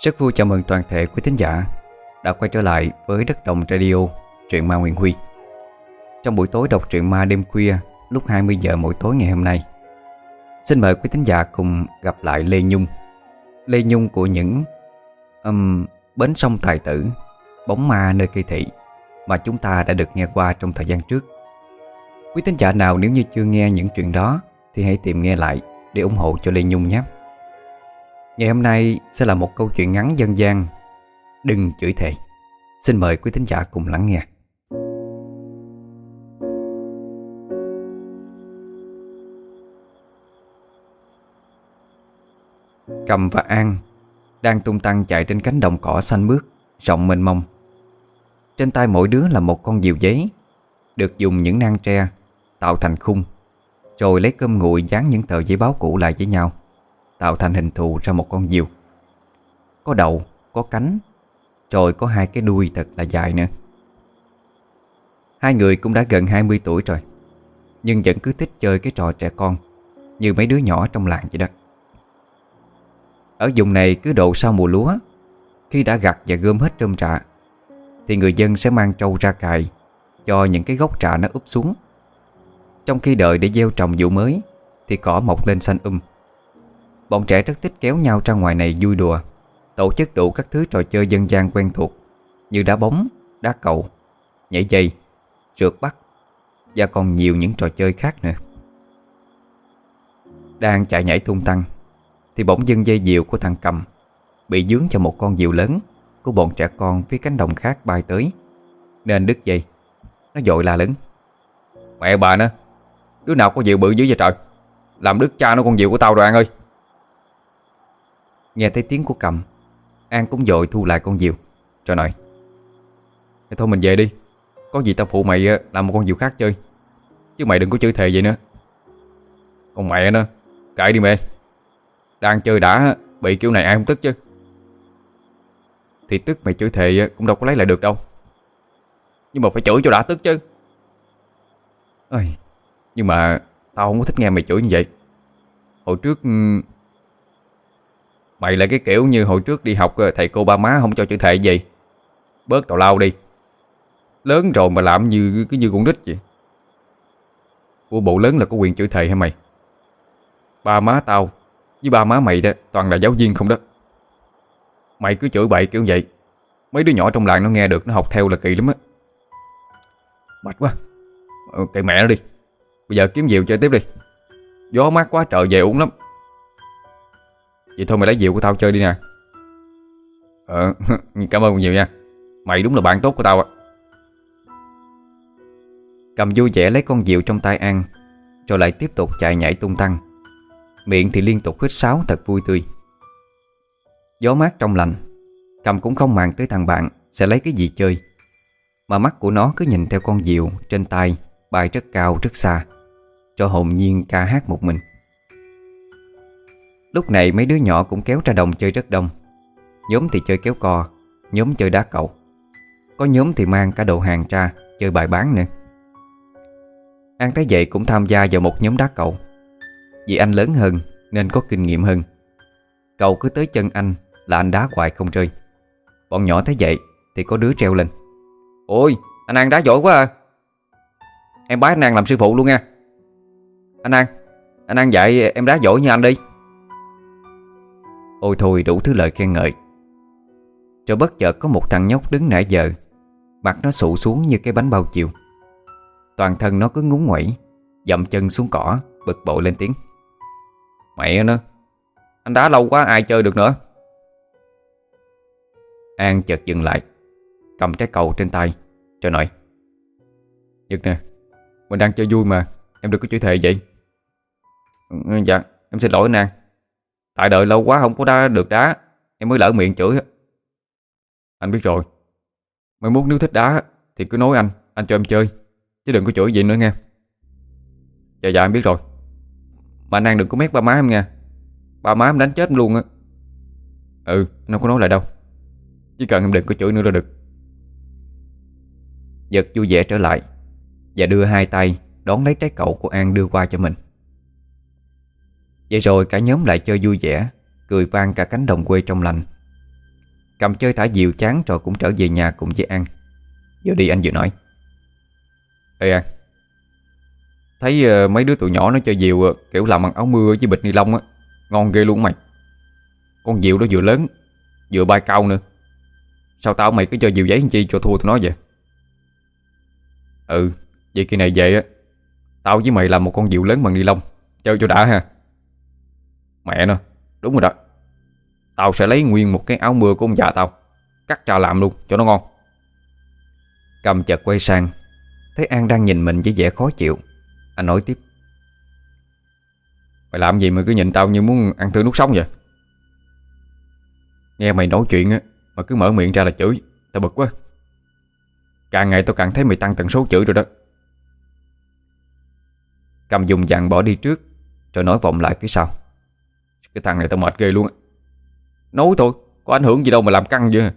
Rất vui chào mừng toàn thể quý thính giả đã quay trở lại với Đất Đồng Radio, truyện ma Nguyễn Huy. Trong buổi tối đọc truyện ma đêm khuya lúc 20 giờ mỗi tối ngày hôm nay, xin mời quý thính giả cùng gặp lại Lê Nhung. Lê Nhung của những Bến sông Tài Tử, Bóng ma nơi cây thị mà chúng ta đã được nghe qua trong thời gian trước. Quý thính giả nào nếu như chưa nghe những chuyện đó thì hãy tìm nghe lại để ủng hộ cho Lê Nhung nhé. Ngày hôm nay sẽ là một câu chuyện ngắn dân gian Đừng chửi thề. Xin mời quý thính giả cùng lắng nghe. Cầm và An đang tung tăng chạy trên cánh đồng cỏ xanh mướt rộng mênh mông. Trên tay mỗi đứa là một con diều giấy, được dùng những nang tre tạo thành khung, rồi lấy cơm nguội dán những tờ giấy báo cũ lại với nhau, tạo thành hình thù ra một con diều. Có đầu, có cánh, rồi có hai cái đuôi thật là dài nữa. Hai người cũng đã gần 20 tuổi rồi, nhưng vẫn cứ thích chơi cái trò trẻ con như mấy đứa nhỏ trong làng vậy đó. Ở vùng này cứ độ sau mùa lúa, khi đã gặt và gom hết rơm rạ, thì người dân sẽ mang trâu ra cày cho những cái gốc rạ nó úp xuống. Trong khi đợi để gieo trồng vụ mới thì cỏ mọc lên xanh Bọn trẻ rất thích kéo nhau ra ngoài này vui đùa, tổ chức đủ các thứ trò chơi dân gian quen thuộc như đá bóng, đá cầu, nhảy dây, rượt bắt và còn nhiều những trò chơi khác nữa. Đang chạy nhảy tung tăng thì bỗng dưng dây diều của thằng Cầm bị dướng cho một con diều lớn của bọn trẻ con phía cánh đồng khác bay tới, nên đứt dây. Nó vội la lớn: "Mẹ bà nó, đứa nào có diều bự dữ vậy trời, làm đứt cha nó con diều của tao rồi An ơi." Nghe thấy tiếng của Cầm, An cũng vội thu lại con diều rồi nói: "Thôi mình về đi, có gì tao phụ mày làm một con diều khác chơi, chứ mày đừng có chửi thề vậy nữa." "Con mẹ nó, kệ đi mẹ, đang chơi đã, bị kiểu này ai không tức chứ." "Thì tức mày chửi thề cũng đâu có lấy lại được đâu, nhưng mà phải chửi cho đã tức chứ." "Ơi, nhưng mà tao không có thích nghe mày chửi như vậy. Hồi trước mày là cái kiểu như hồi trước đi học thầy cô ba má không cho chửi thề gì. Bớt tào lao đi, lớn rồi mà làm như con nít vậy. Của bộ lớn là có quyền chửi thề hả mày? Ba má tao với ba má mày đó toàn là giáo viên không đó. Mày cứ chửi bậy kiểu vậy, mấy đứa nhỏ trong làng nó nghe được nó học theo là kỳ lắm á. Mệt quá, kệ mẹ nó đi, bây giờ kiếm diều chơi tiếp đi, gió mát quá trời về uống lắm." "Vậy thôi mày lấy diều của tao chơi đi nè." Cảm ơn nhiều nha, mày đúng là bạn tốt của tao ạ." Cầm vui vẻ lấy con diều trong tay An, rồi lại tiếp tục chạy nhảy tung tăng, miệng thì liên tục huýt sáo thật vui tươi. Gió mát trong lành, Cầm cũng không màng tới thằng bạn sẽ lấy cái gì chơi, mà mắt của nó cứ nhìn theo con diều trên tay bay rất cao rất xa, cho hồn nhiên ca hát một mình. Lúc này mấy đứa nhỏ cũng kéo ra đồng chơi rất đông. Nhóm thì chơi kéo co, nhóm chơi đá cầu, có nhóm thì mang cả đồ hàng ra chơi bài bán nữa. An thấy vậy cũng tham gia vào một nhóm đá cầu. Vì anh lớn hơn nên có kinh nghiệm hơn, cầu cứ tới chân anh là anh đá hoài không rơi. Bọn nhỏ thấy vậy thì có đứa treo lên: "Ôi, anh An đá giỏi quá à. Em bái anh An làm sư phụ luôn nha. Anh An dạy em đá giỏi như anh đi." Ôi thôi đủ thứ lời khen ngợi. Rồi bất chợt có một thằng nhóc đứng nãy giờ, mặt nó sụ xuống như cái bánh bao chiều. Toàn thân nó cứ ngúng nguẩy, dậm chân xuống cỏ, bực bội lên tiếng: "Mẹ nó, anh đá lâu quá ai chơi được nữa." An chợt dừng lại, cầm trái cầu trên tay rồi nói: "Nhật nè, mình đang chơi vui mà, em đừng có chửi thề vậy." Dạ, em xin lỗi anh An, tại đợi lâu quá không có đá được đá, em mới lỡ miệng chửi." "Anh biết rồi, mai mốt nếu thích đá thì cứ nói anh cho em chơi, chứ đừng có chửi vậy nữa nghe." Dạ em biết rồi, mà anh An đừng có mét ba má em nha, ba má em đánh chết em luôn á." Anh không có nói lại đâu, chỉ cần em đừng có chửi nữa là được." Giật vui vẻ trở lại và đưa hai tay đón lấy trái cầu của An đưa qua cho mình. Vậy rồi cả nhóm lại chơi vui vẻ, cười vang cả cánh đồng quê trong lành. Cầm chơi thả diều chán rồi cũng trở về nhà cùng với An. Vừa đi anh vừa nói: Ê An, thấy mấy đứa tụi nhỏ nó chơi diều kiểu làm bằng áo mưa với bịch ni lông á, ngon ghê luôn mày. Con diều đó vừa lớn vừa bay cao nữa. Sao tao mày cứ chơi diều giấy làm chi cho thua tụi nó vậy? Ừ, vậy kỳ này về á, tao với mày làm một con diều lớn bằng ni lông chơi cho đã ha. Mẹ nó, đúng rồi đó. Tao sẽ lấy nguyên một cái áo mưa của ông già tao, cắt ra làm luôn cho nó ngon. Cầm chợt quay sang, thấy An đang nhìn mình với vẻ khó chịu. Anh nói tiếp: Mày làm gì mà cứ nhìn tao như muốn ăn tươi nuốt sống vậy? Nghe mày nói chuyện á mà cứ mở miệng ra là chửi, tao bực quá. Càng ngày tao càng thấy mày tăng tần số chửi rồi đó. Cầm dùng dặn bỏ đi trước, rồi nói vọng lại phía sau: Cái thằng này tao mệt ghê luôn á. Nói thôi, có ảnh hưởng gì đâu mà làm căng vậy.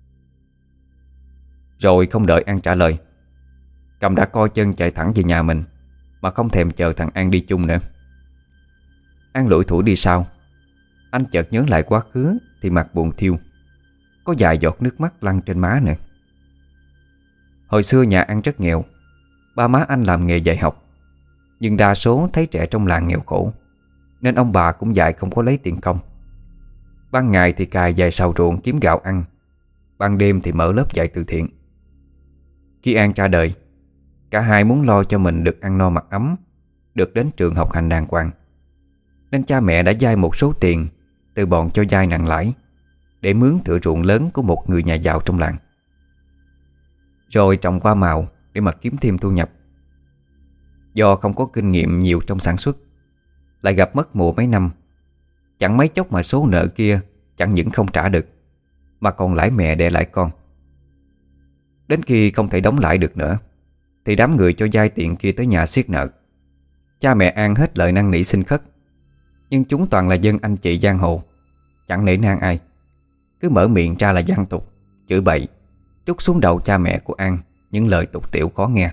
Rồi không đợi An trả lời, Cầm đã co chân chạy thẳng về nhà mình, mà không thèm chờ thằng An đi chung nữa. An lủi thủi đi sau. Anh chợt nhớ lại quá khứ thì mặt buồn thiêu, có vài giọt nước mắt lăn trên má nữa. Hồi xưa nhà An rất nghèo. Ba má anh làm nghề dạy học, nhưng đa số thấy trẻ trong làng nghèo khổ, nên ông bà cũng dạy không có lấy tiền công. Ban ngày thì cày vài sào ruộng kiếm gạo ăn, ban đêm thì mở lớp dạy từ thiện. Khi An ra đời, cả hai muốn lo cho mình được ăn no mặc ấm, được đến trường học hành đàng hoàng, nên cha mẹ đã vay một số tiền từ bọn cho vay nặng lãi để mướn thửa ruộng lớn của một người nhà giàu trong làng, rồi trồng hoa màu để mà kiếm thêm thu nhập. Do không có kinh nghiệm nhiều trong sản xuất, lại gặp mất mùa mấy năm, chẳng mấy chốc mà số nợ kia chẳng những không trả được, mà còn lãi mẹ đẻ lãi con. Đến khi không thể đóng lãi được nữa, thì đám người cho vay tiền kia tới nhà xiết nợ. Cha mẹ An hết lời năn nỉ xin khất, nhưng chúng toàn là dân anh chị giang hồ, chẳng nể nang ai, cứ mở miệng ra là văng tục, chửi bậy, trút xuống đầu cha mẹ của An những lời tục tĩu khó nghe.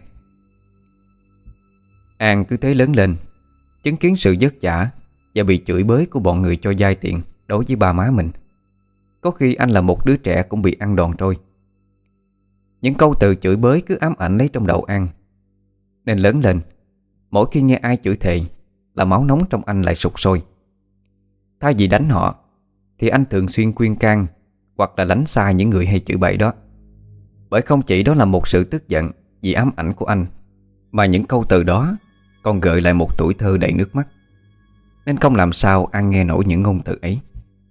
An cứ thế lớn lên, chứng kiến sự vất vả và bị chửi bới của bọn người cho vay tiền đối với ba má mình. Có khi anh là một đứa trẻ cũng bị ăn đòn trôi. Những câu từ chửi bới cứ ám ảnh lấy trong đầu An, nên lớn lên, mỗi khi nghe ai chửi thề là máu nóng trong anh lại sục sôi. Thay vì đánh họ, thì anh thường xuyên khuyên can hoặc là lánh xa những người hay chửi bậy đó. Bởi không chỉ đó là một sự tức giận vì ám ảnh của anh, mà những câu từ đó còn gợi lại một tuổi thơ đầy nước mắt, nên không làm sao An nghe nổi những ngôn từ ấy.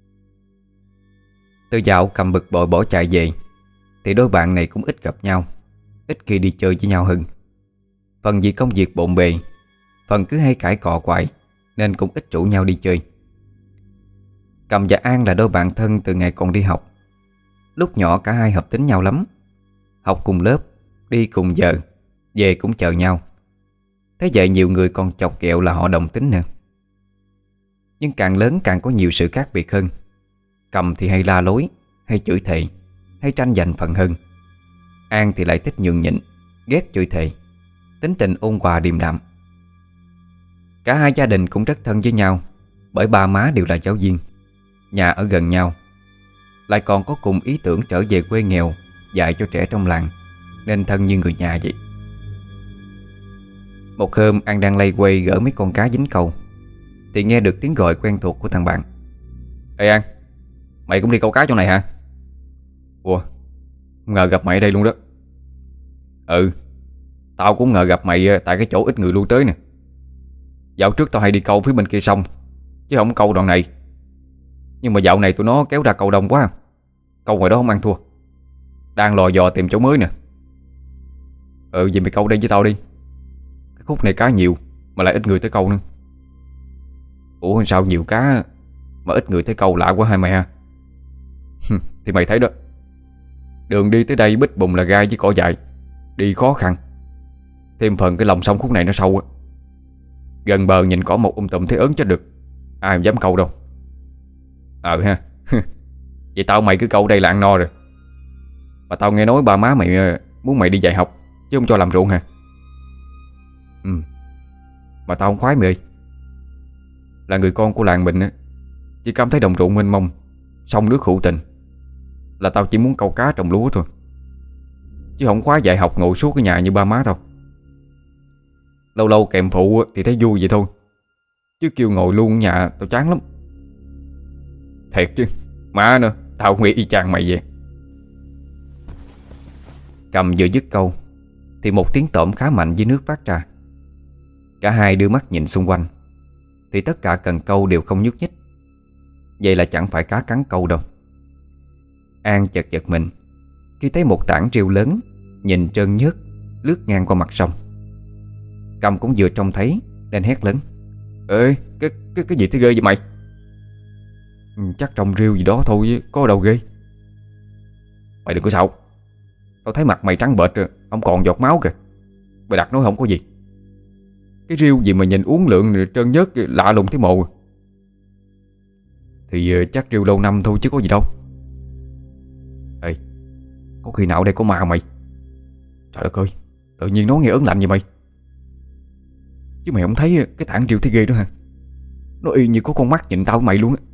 Từ dạo Cầm bực bội bỏ chạy về, thì đôi bạn này cũng ít gặp nhau, ít khi đi chơi với nhau hơn. Phần vì công việc bộn bề, phần cứ hay cãi cọ quại, nên cũng ít rủ nhau đi chơi. Cầm và An là đôi bạn thân từ ngày còn đi học. Lúc nhỏ cả hai hợp tính nhau lắm, học cùng lớp, đi cùng giờ, về cũng chờ nhau. Thế vậy nhiều người còn chọc ghẹo là họ đồng tính nữa. Nhưng càng lớn càng có nhiều sự khác biệt hơn. Cầm thì hay la lối, hay chửi thề, hay tranh giành phần hơn. An thì lại thích nhường nhịn, ghét chửi thề, tính tình ôn hòa điềm đạm. Cả hai gia đình cũng rất thân với nhau, bởi ba má đều là giáo viên, nhà ở gần nhau, lại còn có cùng ý tưởng trở về quê nghèo dạy cho trẻ trong làng, nên thân như người nhà vậy. Một hôm An đang lay quay gỡ mấy con cá dính câu, thì nghe được tiếng gọi quen thuộc của thằng bạn. Ê An, mày cũng đi câu cá chỗ này hả? Ủa, không ngờ gặp mày ở đây luôn đó. Ừ, tao cũng ngờ gặp mày tại cái chỗ ít người lui tới nè. Dạo trước tao hay đi câu phía bên kia sông, chứ không câu đoạn này. Nhưng mà dạo này tụi nó kéo ra câu đông quá, câu ngoài đó không ăn thua. Đang lò dò tìm chỗ mới nè. Ừ, vậy mày câu đây với tao đi. Cái khúc này cá nhiều mà lại ít người tới câu nữa. Ủa sao nhiều cá mà ít người tới câu, lạ quá hai mày ha. Thì mày thấy đó, đường đi tới đây bích bùng là gai với cỏ dại, đi khó khăn. Thêm phần cái lòng sông khúc này nó sâu á, gần bờ nhìn cỏ một tùm thấy ớn chết được, ai mà dám câu đâu. Ha. Vậy tao mày cứ câu đây là ăn no rồi. Mà tao nghe nói ba má mày muốn mày đi dạy học, chứ không cho làm ruộng hả? Ừ, mà tao không khoái mày ơi. Là người con của làng mình á, chỉ cảm thấy đồng ruộng mênh mông, sông nước hữu tình, là tao chỉ muốn câu cá trồng lúa thôi, chứ không quá dạy học ngồi suốt cái nhà như ba má tao. Lâu lâu kèm phụ thì thấy vui vậy thôi, chứ kêu ngồi luôn ở nhà tao chán lắm. Thiệt chứ, má nữa, tao cũng nghĩ y chang mày vậy. Cầm vừa dứt câu thì một tiếng tổm khá mạnh dưới nước phát ra. Cả hai đưa mắt nhìn xung quanh thì tất cả cần câu đều không nhúc nhích. Vậy là chẳng phải cá cắn câu đâu. An chợt giật mình khi thấy một tảng rêu lớn nhìn trơn nhớt lướt ngang qua mặt sông. Cầm cũng vừa trông thấy nên hét lớn: Ê, cái gì thế ghê vậy mày? Chắc trồng rêu gì đó thôi, có đâu ghê. Mày đừng có xạo. Tao thấy mặt mày trắng bệch rồi, không còn giọt máu kìa. Mày đặt nói không có gì. Cái rêu gì mà nhìn uốn lượn trơn nhớt lạ lùng thế mồ. Thì chắc rêu lâu năm thôi chứ có gì đâu. Ê, có khi nào đây có ma mày? Trời đất ơi, tự nhiên nó nghe ớn lạnh vậy mày. Chứ mày không thấy cái tảng rêu thế ghê đó hả? Nó y như có con mắt nhìn tao với mày luôn á.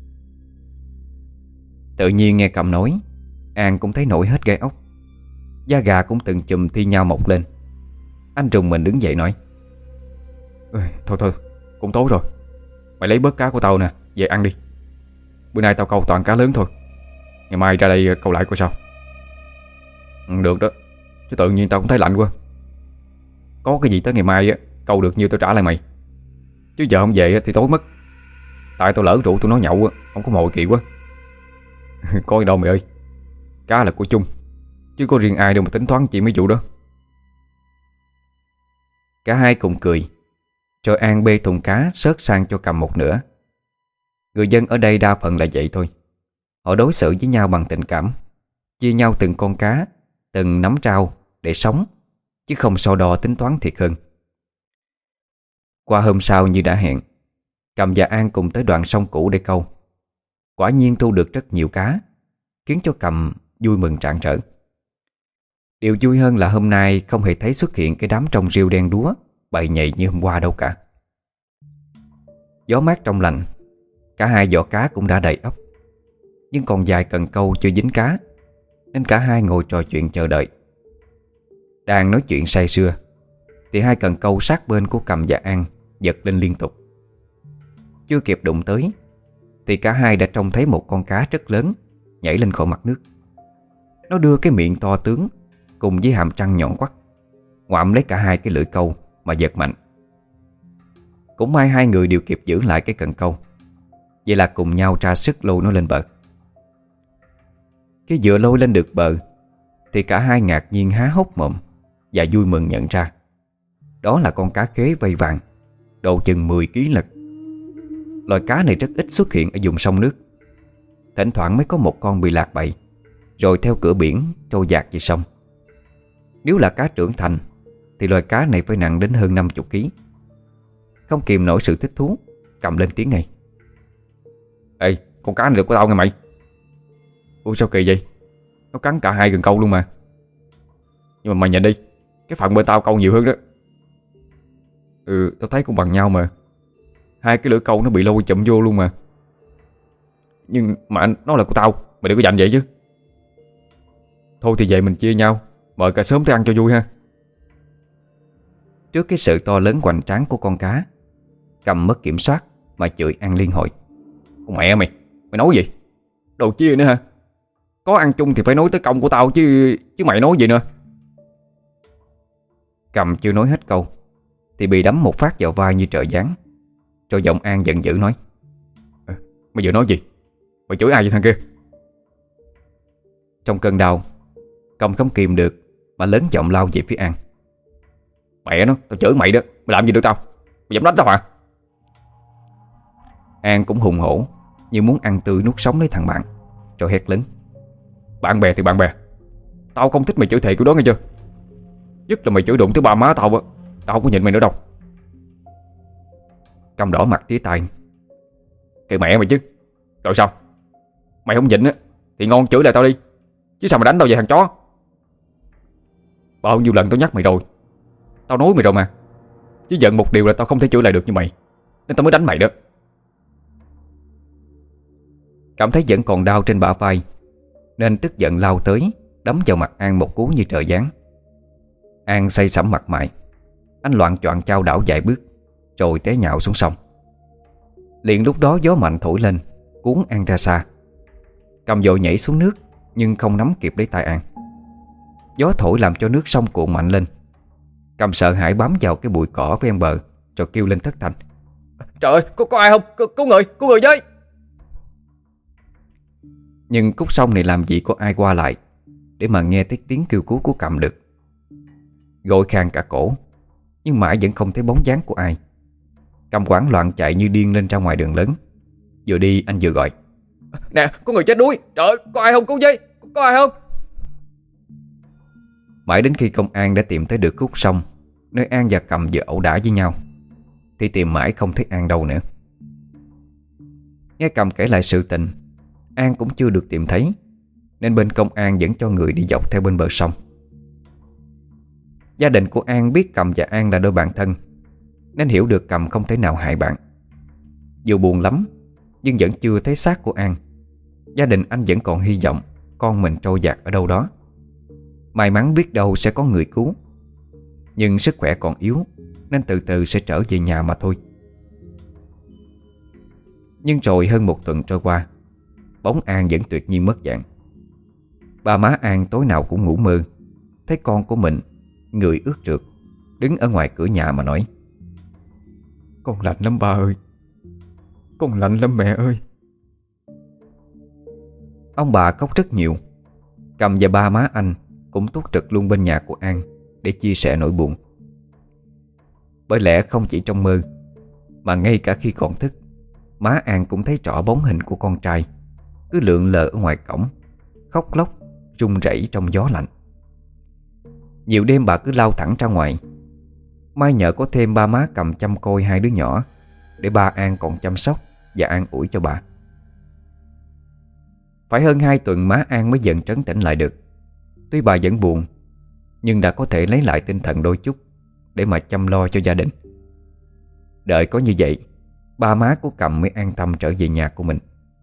Tự nhiên nghe Cầm nói, An cũng thấy nổi hết gai ốc. Da gà cũng từng chùm thi nhau mọc lên. Anh rùng mình đứng dậy nói: Thôi, cũng tối rồi. Mày lấy bớt cá của tao nè, về ăn đi. Bữa nay tao câu toàn cá lớn thôi. Ngày mai ra đây câu lại coi sao. Được đó, chứ tự nhiên tao cũng thấy lạnh quá. Có cái gì tới ngày mai á, câu được nhiêu tao trả lại mày. Chứ giờ không về thì tối mất. Tại tao lỡ rượu tụi nó nhậu á, không có mồi kỳ quá. Có gì đâu mày ơi. Cá là của chung, chứ có riêng ai đâu mà tính toán chị mấy vụ đó. Cả hai cùng cười. Rồi An bê thùng cá xớt sang cho Cầm một nửa. Người dân ở đây đa phần là vậy thôi. Họ đối xử với nhau bằng tình cảm, chia nhau từng con cá, từng nắm trao để sống, chứ không so đo tính toán thiệt hơn. Qua hôm sau như đã hẹn, Cầm và An cùng tới đoạn sông cũ để câu. Quả nhiên thu được rất nhiều cá, khiến cho Cầm vui mừng rạng rỡ. Điều vui hơn là hôm nay không hề thấy xuất hiện cái đám trông rêu đen đúa bầy nhầy như hôm qua đâu cả. Gió mát trong lành, cả hai giỏ cá cũng đã đầy ắp. Nhưng còn vài cần câu chưa dính cá, nên cả hai ngồi trò chuyện chờ đợi. Đang nói chuyện say sưa thì hai cần câu sát bên của Cầm và An giật lên liên tục. Chưa kịp đụng tới thì cả hai đã trông thấy một con cá rất lớn nhảy lên khỏi mặt nước. Nó đưa cái miệng to tướng cùng với hàm răng nhọn quắt ngoạm lấy cả hai cái lưỡi câu mà giật mạnh. Cũng may hai người đều kịp giữ lại cái cần câu. Vậy là cùng nhau ra sức lôi nó lên bờ. Khi vừa lôi lên được bờ thì cả hai ngạc nhiên há hốc mồm và vui mừng nhận ra đó là con cá khế vây vàng, độ chừng 10 kg lận. Loài cá này rất ít xuất hiện ở vùng sông nước. Thỉnh thoảng mới có một con bị lạc bầy, rồi theo cửa biển trôi dạt về sông. Nếu là cá trưởng thành thì loài cá này phải nặng đến hơn 50 kg. Không kìm nổi sự thích thú, Cầm lên tiếng ngay: Ê, con cá này được của tao nghe mày. Ủa sao kỳ vậy? Nó cắn cả hai cần câu luôn mà. Nhưng mà mày nhìn đi, cái phần bên tao câu nhiều hơn đó. Tao thấy cũng bằng nhau mà. Hai cái lưỡi câu nó bị lôi chụm vô luôn mà. Nhưng mà nó là của tao, mày đừng có giành vậy chứ. Thôi thì vậy mình chia nhau, mời cả sớm tới ăn cho vui ha. Trước cái sự to lớn hoành tráng của con cá, Cầm mất kiểm soát mà chửi An liên hồi: Con mẹ mày, mày nói gì? Đồ chia nữa hả? Có ăn chung thì phải nói tới công của tao chứ mày nói gì nữa? Cầm chưa nói hết câu thì bị đấm một phát vào vai như trợ giáng. Rồi giọng An giận dữ nói: Mày vừa nói gì? Mày chửi ai vậy thằng kia? Trong cơn đau, Cầm không kìm được mà lớn giọng lao về phía An: Mẹ nó, tao chửi mày đó, mày làm gì được tao? Mày dám đánh tao hả? An cũng hùng hổ như muốn ăn tươi nuốt sống lấy thằng bạn, rồi hét lớn: Bạn bè thì bạn bè, tao không thích mày chửi thề kiểu đó nghe chưa? Nhất là mày chửi đụng tới ba má tao á, tao không có nhìn mày nữa đâu. Cầm đỏ mặt tía tai: Kệ mẹ mày chứ. Rồi sao? Mày không nhịn á thì ngon chửi lại tao đi, chứ sao mà đánh tao vậy thằng chó? Bao nhiêu lần tao nhắc mày rồi, tao nói mày rồi mà. Chứ giận một điều là tao không thể chửi lại được như mày, nên tao mới đánh mày đó. Cảm thấy vẫn còn đau trên bả vai nên tức giận lao tới, đấm vào mặt An một cú như trời giáng. An say sẩm mặt mày. Anh loạng choạng chao đảo vài bước rồi té nhào xuống sông. Liền lúc đó gió mạnh thổi lên, cuốn An ra xa. Cầm vội nhảy xuống nước nhưng không nắm kịp lấy tay An. Gió thổi làm cho nước sông cuộn mạnh lên. Cầm sợ hãi bám vào cái bụi cỏ ven bờ rồi kêu lên thất thanh: Trời ơi, có ai không? Cứu người với! Nhưng khúc sông này làm gì có ai qua lại để mà nghe thấy tiếng kêu cứu của Cầm được. Gọi khàn cả cổ, nhưng mãi vẫn không thấy bóng dáng của ai. Cầm hoảng loạn chạy như điên lên ra ngoài đường lớn. Vừa đi anh vừa gọi: Nè, có người chết đuối! Trời ơi, có ai không? Cứu với! Có ai không? Mãi đến khi công an đã tìm tới được khúc sông nơi An và Cầm vừa ẩu đả với nhau thì tìm mãi không thấy An đâu nữa. Nghe Cầm kể lại sự tình, An cũng chưa được tìm thấy, nên bên công an vẫn cho người đi dọc theo bên bờ sông. Gia đình của An biết Cầm và An là đôi bạn thân, nên hiểu được Cầm không thể nào hại bạn. Dù buồn lắm nhưng vẫn chưa thấy xác của An, gia đình anh vẫn còn hy vọng con mình trôi dạt ở đâu đó. May mắn biết đâu sẽ có người cứu. Nhưng sức khỏe còn yếu nên từ từ sẽ trở về nhà mà thôi. Nhưng rồi hơn một tuần trôi qua, bóng An vẫn tuyệt nhiên mất dạng. Ba má An tối nào cũng ngủ mơ thấy con của mình, người ướt rượt, đứng ở ngoài cửa nhà mà nói: Con lạnh lắm ba ơi! Con lạnh lắm mẹ ơi! Ông bà khóc rất nhiều. Cầm và ba má anh cũng túc trực luôn bên nhà của An để chia sẻ nỗi buồn. Bởi lẽ không chỉ trong mơ mà ngay cả khi còn thức, má An cũng thấy rõ bóng hình của con trai cứ lượn lờ ở ngoài cổng, khóc lóc, run rẩy trong gió lạnh. Nhiều đêm bà cứ lao thẳng ra ngoài. May nhờ có thêm ba má Cầm chăm coi hai đứa nhỏ, để ba An còn chăm sóc và an ủi cho bà. Phải hơn 2 tuần má An mới dần trấn tĩnh lại được. Tuy bà vẫn buồn, nhưng đã có thể lấy lại tinh thần đôi chút để mà chăm lo cho gia đình. Đợi có như vậy, ba má của Cầm mới an tâm trở về nhà của mình.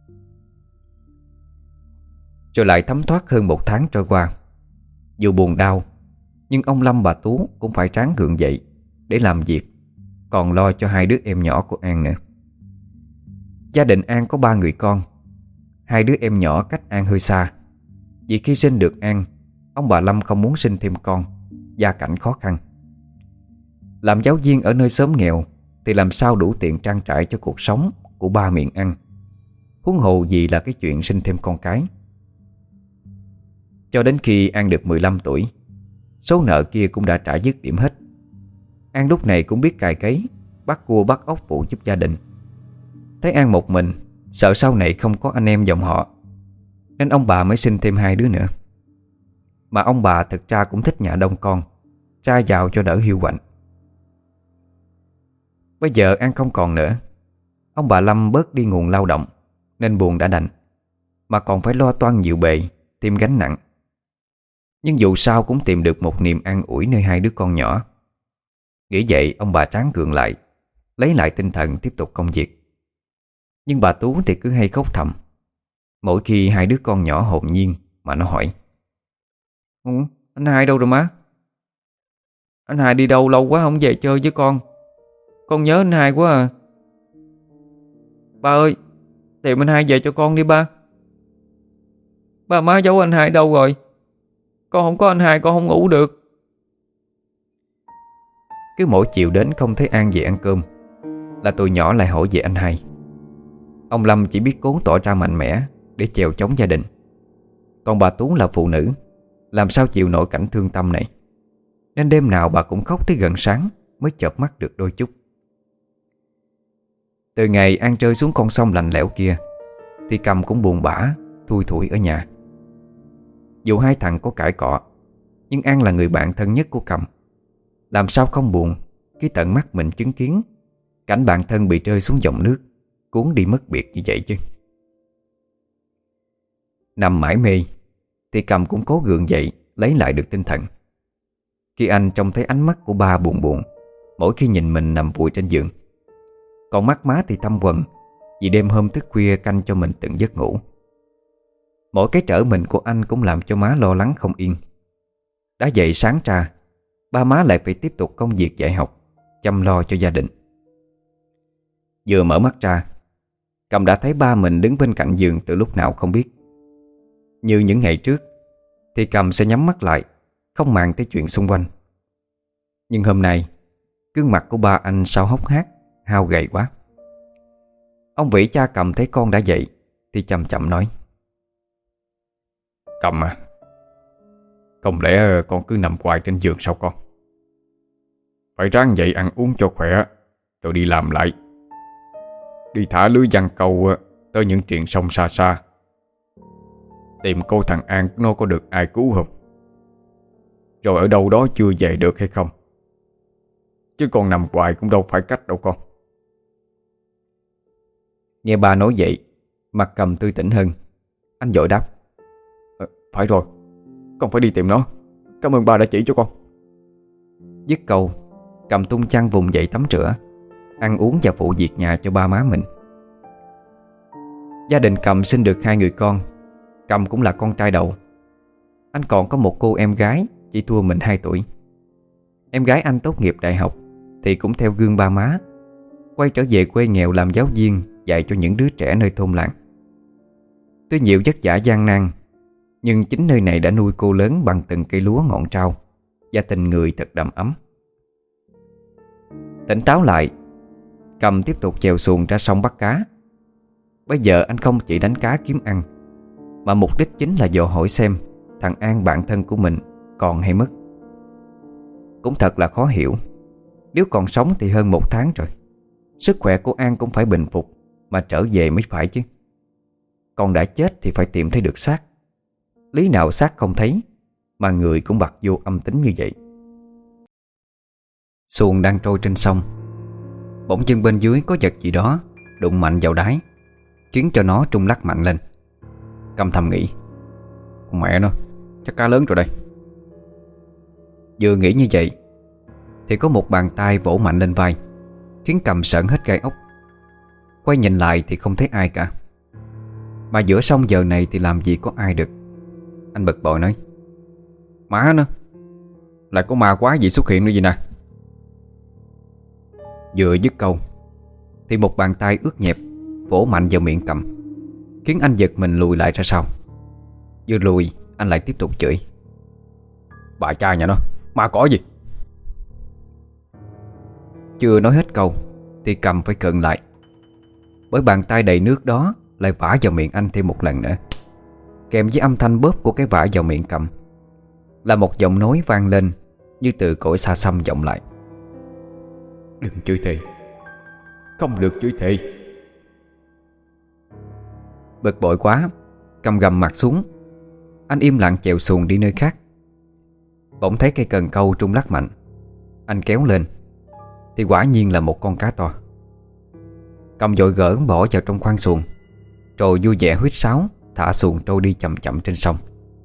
Rồi lại thấm thoát hơn 1 tháng trôi qua. Dù buồn đau, nhưng ông Lâm bà Tú cũng phải ráng gượng dậy để làm việc, còn lo cho hai đứa em nhỏ của An nữa. Gia đình An có 3 người con. 2 đứa em nhỏ cách An hơi xa. Vì khi sinh được An, ông bà Lâm không muốn sinh thêm con, gia cảnh khó khăn. Làm giáo viên ở nơi xóm nghèo thì làm sao đủ tiền trang trải cho cuộc sống của 3 miệng ăn, huống hồ gì là cái chuyện sinh thêm con cái. Cho đến khi An được 15 tuổi, số nợ kia cũng đã trả dứt điểm hết. An lúc này cũng biết cày cấy, bắt cua bắt ốc phụ giúp gia đình. Thấy An một mình, sợ sau này không có anh em dòng họ, nên ông bà mới sinh thêm 2 đứa nữa. Mà ông bà thực ra cũng thích nhà đông con, ra vào cho đỡ hiu quạnh. Bây giờ An không còn nữa. Ông bà Lâm bớt đi nguồn lao động nên buồn đã đành, mà còn phải lo toan nhiều bề, thêm gánh nặng. Nhưng dù sao cũng tìm được một niềm an ủi nơi 2 đứa con nhỏ. Nghĩ vậy ông bà tráng gượng lại, lấy lại tinh thần tiếp tục công việc. Nhưng bà Tú thì cứ hay khóc thầm mỗi khi 2 đứa con nhỏ hồn nhiên mà nó hỏi: Anh Hai đâu rồi má? Anh Hai đi đâu lâu quá không về chơi với con nhớ anh Hai quá à. Ba ơi, tìm anh Hai về cho con đi ba. Ba má giấu anh Hai đâu rồi? Con không có anh Hai con không ngủ được. Cứ mỗi chiều đến không thấy An về ăn cơm là tụi nhỏ lại hỏi về anh Hai. Ông Lâm chỉ biết cố tỏ ra mạnh mẽ để chèo chống gia đình. Còn bà Tú là phụ nữ, làm sao chịu nổi cảnh thương tâm này, nên đêm nào bà cũng khóc tới gần sáng mới chợp mắt được đôi chút. Từ ngày An rơi xuống con sông lạnh lẽo kia thì Cầm cũng buồn bã, thui thủi ở nhà. Dù hai thằng có cãi cọ, nhưng An là người bạn thân nhất của Cầm. Làm sao không buồn khi tận mắt mình chứng kiến cảnh bạn thân bị rơi xuống dòng nước, cuốn đi mất biệt như vậy chứ. Nằm mải mê thì Cầm cũng cố gượng dậy lấy lại được tinh thần. Khi anh trông thấy ánh mắt của ba buồn buồn mỗi khi nhìn mình nằm vùi trên giường, còn mắt má thì thâm quầng vì đêm hôm thức khuya canh cho mình từng giấc ngủ. Mỗi cái trở mình của anh cũng làm cho má lo lắng không yên. Đã dậy sáng ra, ba má lại phải tiếp tục công việc dạy học, chăm lo cho gia đình. Vừa mở mắt ra, Cầm đã thấy ba mình đứng bên cạnh giường từ lúc nào không biết. Như những ngày trước thì Cầm sẽ nhắm mắt lại, không màng tới chuyện xung quanh. Nhưng hôm nay, gương mặt của ba anh sao hốc hác, hao gầy quá. Ông Vĩ cha Cầm thấy con đã dậy thì chậm chậm nói: Cầm à, không lẽ con cứ nằm hoài trên giường sao con? Phải ráng dậy ăn uống cho khỏe, rồi đi làm lại. Đi thả lưới giăng câu tới những triền sông xa xa, tìm cô thằng An nó có được ai cứu không, rồi ở đâu đó chưa về được hay không. Chứ con nằm hoài cũng đâu phải cách đâu con. Nghe ba nói vậy, mặt Cầm tươi tỉnh hơn. Anh vội đáp: Phải rồi, con phải đi tìm nó. Cảm ơn ba đã chỉ cho con. Dứt câu, Cầm tung chăn vùng dậy tắm rửa, ăn uống và phụ việc nhà cho ba má mình. Gia đình Cầm sinh được 2 người con. Cầm cũng là con trai đầu. Anh còn có một cô em gái chỉ thua mình 2 tuổi. Em gái anh tốt nghiệp đại học thì cũng theo gương ba má, quay trở về quê nghèo làm giáo viên, dạy cho những đứa trẻ nơi thôn làng. Tuy nhiều vất vả gian nan, nhưng chính nơi này đã nuôi cô lớn bằng từng cây lúa ngọn rau và tình người thật đầm ấm. Tỉnh táo lại, Cầm tiếp tục chèo xuồng ra sông bắt cá. Bây giờ anh không chỉ đánh cá kiếm ăn, mà mục đích chính là dò hỏi xem thằng An bạn thân của mình còn hay mất. Cũng thật là khó hiểu. Nếu còn sống thì hơn 1 tháng rồi, sức khỏe của An cũng phải bình phục mà trở về mới phải chứ. Còn đã chết thì phải tìm thấy được xác. Lý nào xác không thấy mà người cũng bặt vô âm tính như vậy. Xuồng đang trôi trên sông, bỗng dưng bên dưới có vật gì đó đụng mạnh vào đáy, khiến cho nó trung lắc mạnh lên. Cầm thầm nghĩ: Con mẹ nó, chắc cá lớn rồi đây. Vừa nghĩ như vậy thì có một bàn tay vỗ mạnh lên vai, khiến Cầm sởn hết gai ốc. Quay nhìn lại thì không thấy ai cả. Mà giữa sông giờ này thì làm gì có ai được. Anh bực bội nói: Má nó, lại có ma quái gì xuất hiện nữa gì nè. Vừa dứt câu thì một bàn tay ướt nhẹp vỗ mạnh vào miệng Cầm, khiến anh giật mình lùi lại ra sau. Vừa lùi anh lại tiếp tục chửi: Bà cha nhà nó, ma cỏ gì. Chưa nói hết câu thì Cầm phải cận lại, bởi bàn tay đầy nước đó lại vả vào miệng anh thêm một lần nữa. Kèm với âm thanh bóp của cái vả vào miệng Cầm là một giọng nói vang lên như từ cõi xa xăm vọng lại: Đừng chửi thề, không được chửi thề. Bực bội quá, Cầm gầm mặt xuống. Anh im lặng chèo xuồng đi nơi khác. Bỗng thấy cây cần câu trung lắc mạnh. Anh kéo lên thì quả nhiên là một con cá to. Cầm vội gỡ bỏ vào trong khoang xuồng, rồi vui vẻ huýt sáo thả xuồng trôi đi chậm chậm trên sông.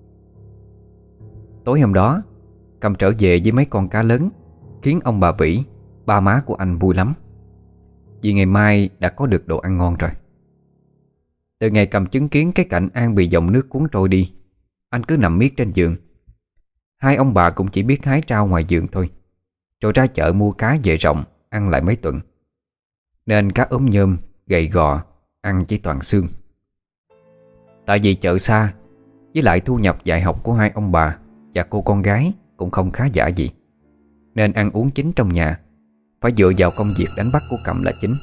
Tối hôm đó, Cầm trở về với mấy con cá lớn, khiến ông bà Vĩ, ba má của anh vui lắm, vì ngày mai đã có được đồ ăn ngon rồi. Từ ngày Cầm chứng kiến cái cảnh An bị dòng nước cuốn trôi đi, anh cứ nằm miết trên giường. Hai ông bà cũng chỉ biết hái rau ngoài giường thôi, rồi ra chợ mua cá về rộng ăn lại mấy tuần. Nên cá ốm nhôm, gầy gò, ăn chỉ toàn xương. Tại vì chợ xa, với lại thu nhập dạy học của hai ông bà và cô con gái cũng không khá giả gì, nên ăn uống chính trong nhà phải dựa vào công việc đánh bắt của Cầm là chính.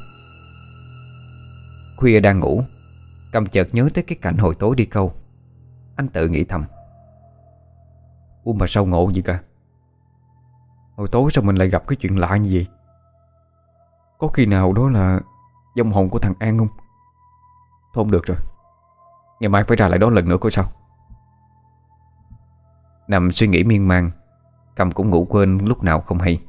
Khuya đang ngủ, Cầm chợt nhớ tới cái cảnh hồi tối đi câu. Anh tự nghĩ thầm: Mà sao ngộ vậy cả. Hồi tối sao mình lại gặp cái chuyện lạ như vậy? Có khi nào đó là vong hồn của thằng An không? Thôi không được rồi, ngày mai phải ra lại đó lần nữa coi sao. Nằm suy nghĩ miên man, Cầm cũng ngủ quên lúc nào không hay.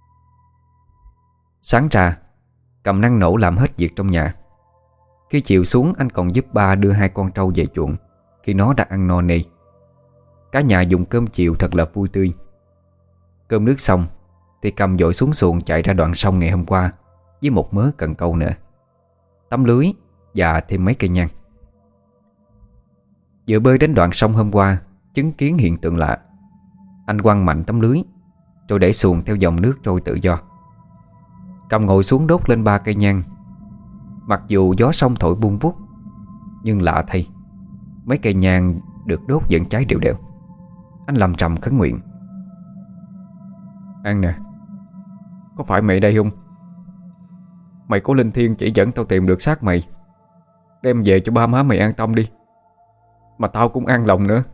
Sáng ra, Cầm năng nổ làm hết việc trong nhà. Khi chiều xuống, anh còn giúp ba đưa 2 con trâu về chuồng khi nó đã ăn no nê. Cả nhà dùng cơm chiều thật là vui tươi. Cơm nước xong thì Cầm vội xuống xuồng chạy ra đoạn sông ngày hôm qua với một mớ cần câu nữa, tấm lưới và thêm mấy cây nhang. Vừa bơi đến đoạn sông hôm qua, chứng kiến hiện tượng lạ, anh quăng mạnh tấm lưới rồi để xuồng theo dòng nước trôi tự do. Cầm ngồi xuống đốt lên 3 cây nhang. Mặc dù gió sông thổi bung vút, nhưng lạ thay, mấy cây nhang được đốt vẫn cháy đều đều. Anh lầm trầm khấn nguyện: An nè, có phải mày đây không? Mày có linh thiêng chỉ dẫn tao tìm được xác mày, đem về cho ba má mày an tâm đi, mà tao cũng an lòng nữa.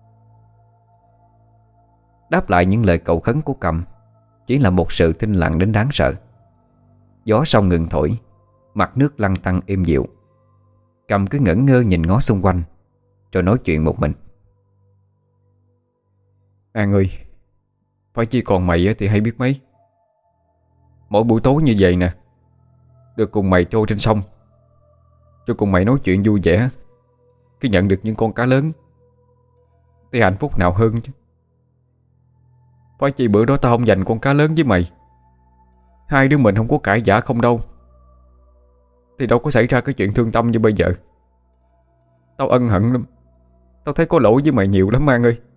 Đáp lại những lời cầu khấn của Cầm chỉ là một sự thinh lặng đến đáng sợ. Gió sông ngừng thổi, mặt nước lăn tăn êm dịu. Cầm cứ ngẩn ngơ nhìn ngó xung quanh, rồi nói chuyện một mình: An ơi, phải chi còn mày thì hay biết mấy. Mỗi buổi tối như vậy nè, được cùng mày trôi trên sông, cho cùng mày nói chuyện vui vẻ, khi nhận được những con cá lớn, thì hạnh phúc nào hơn chứ. Phải chi bữa đó tao không dành con cá lớn với mày, hai đứa mình không có cãi vã không đâu, thì đâu có xảy ra cái chuyện thương tâm như bây giờ. Tao ân hận lắm, tao thấy có lỗi với mày nhiều lắm An ơi.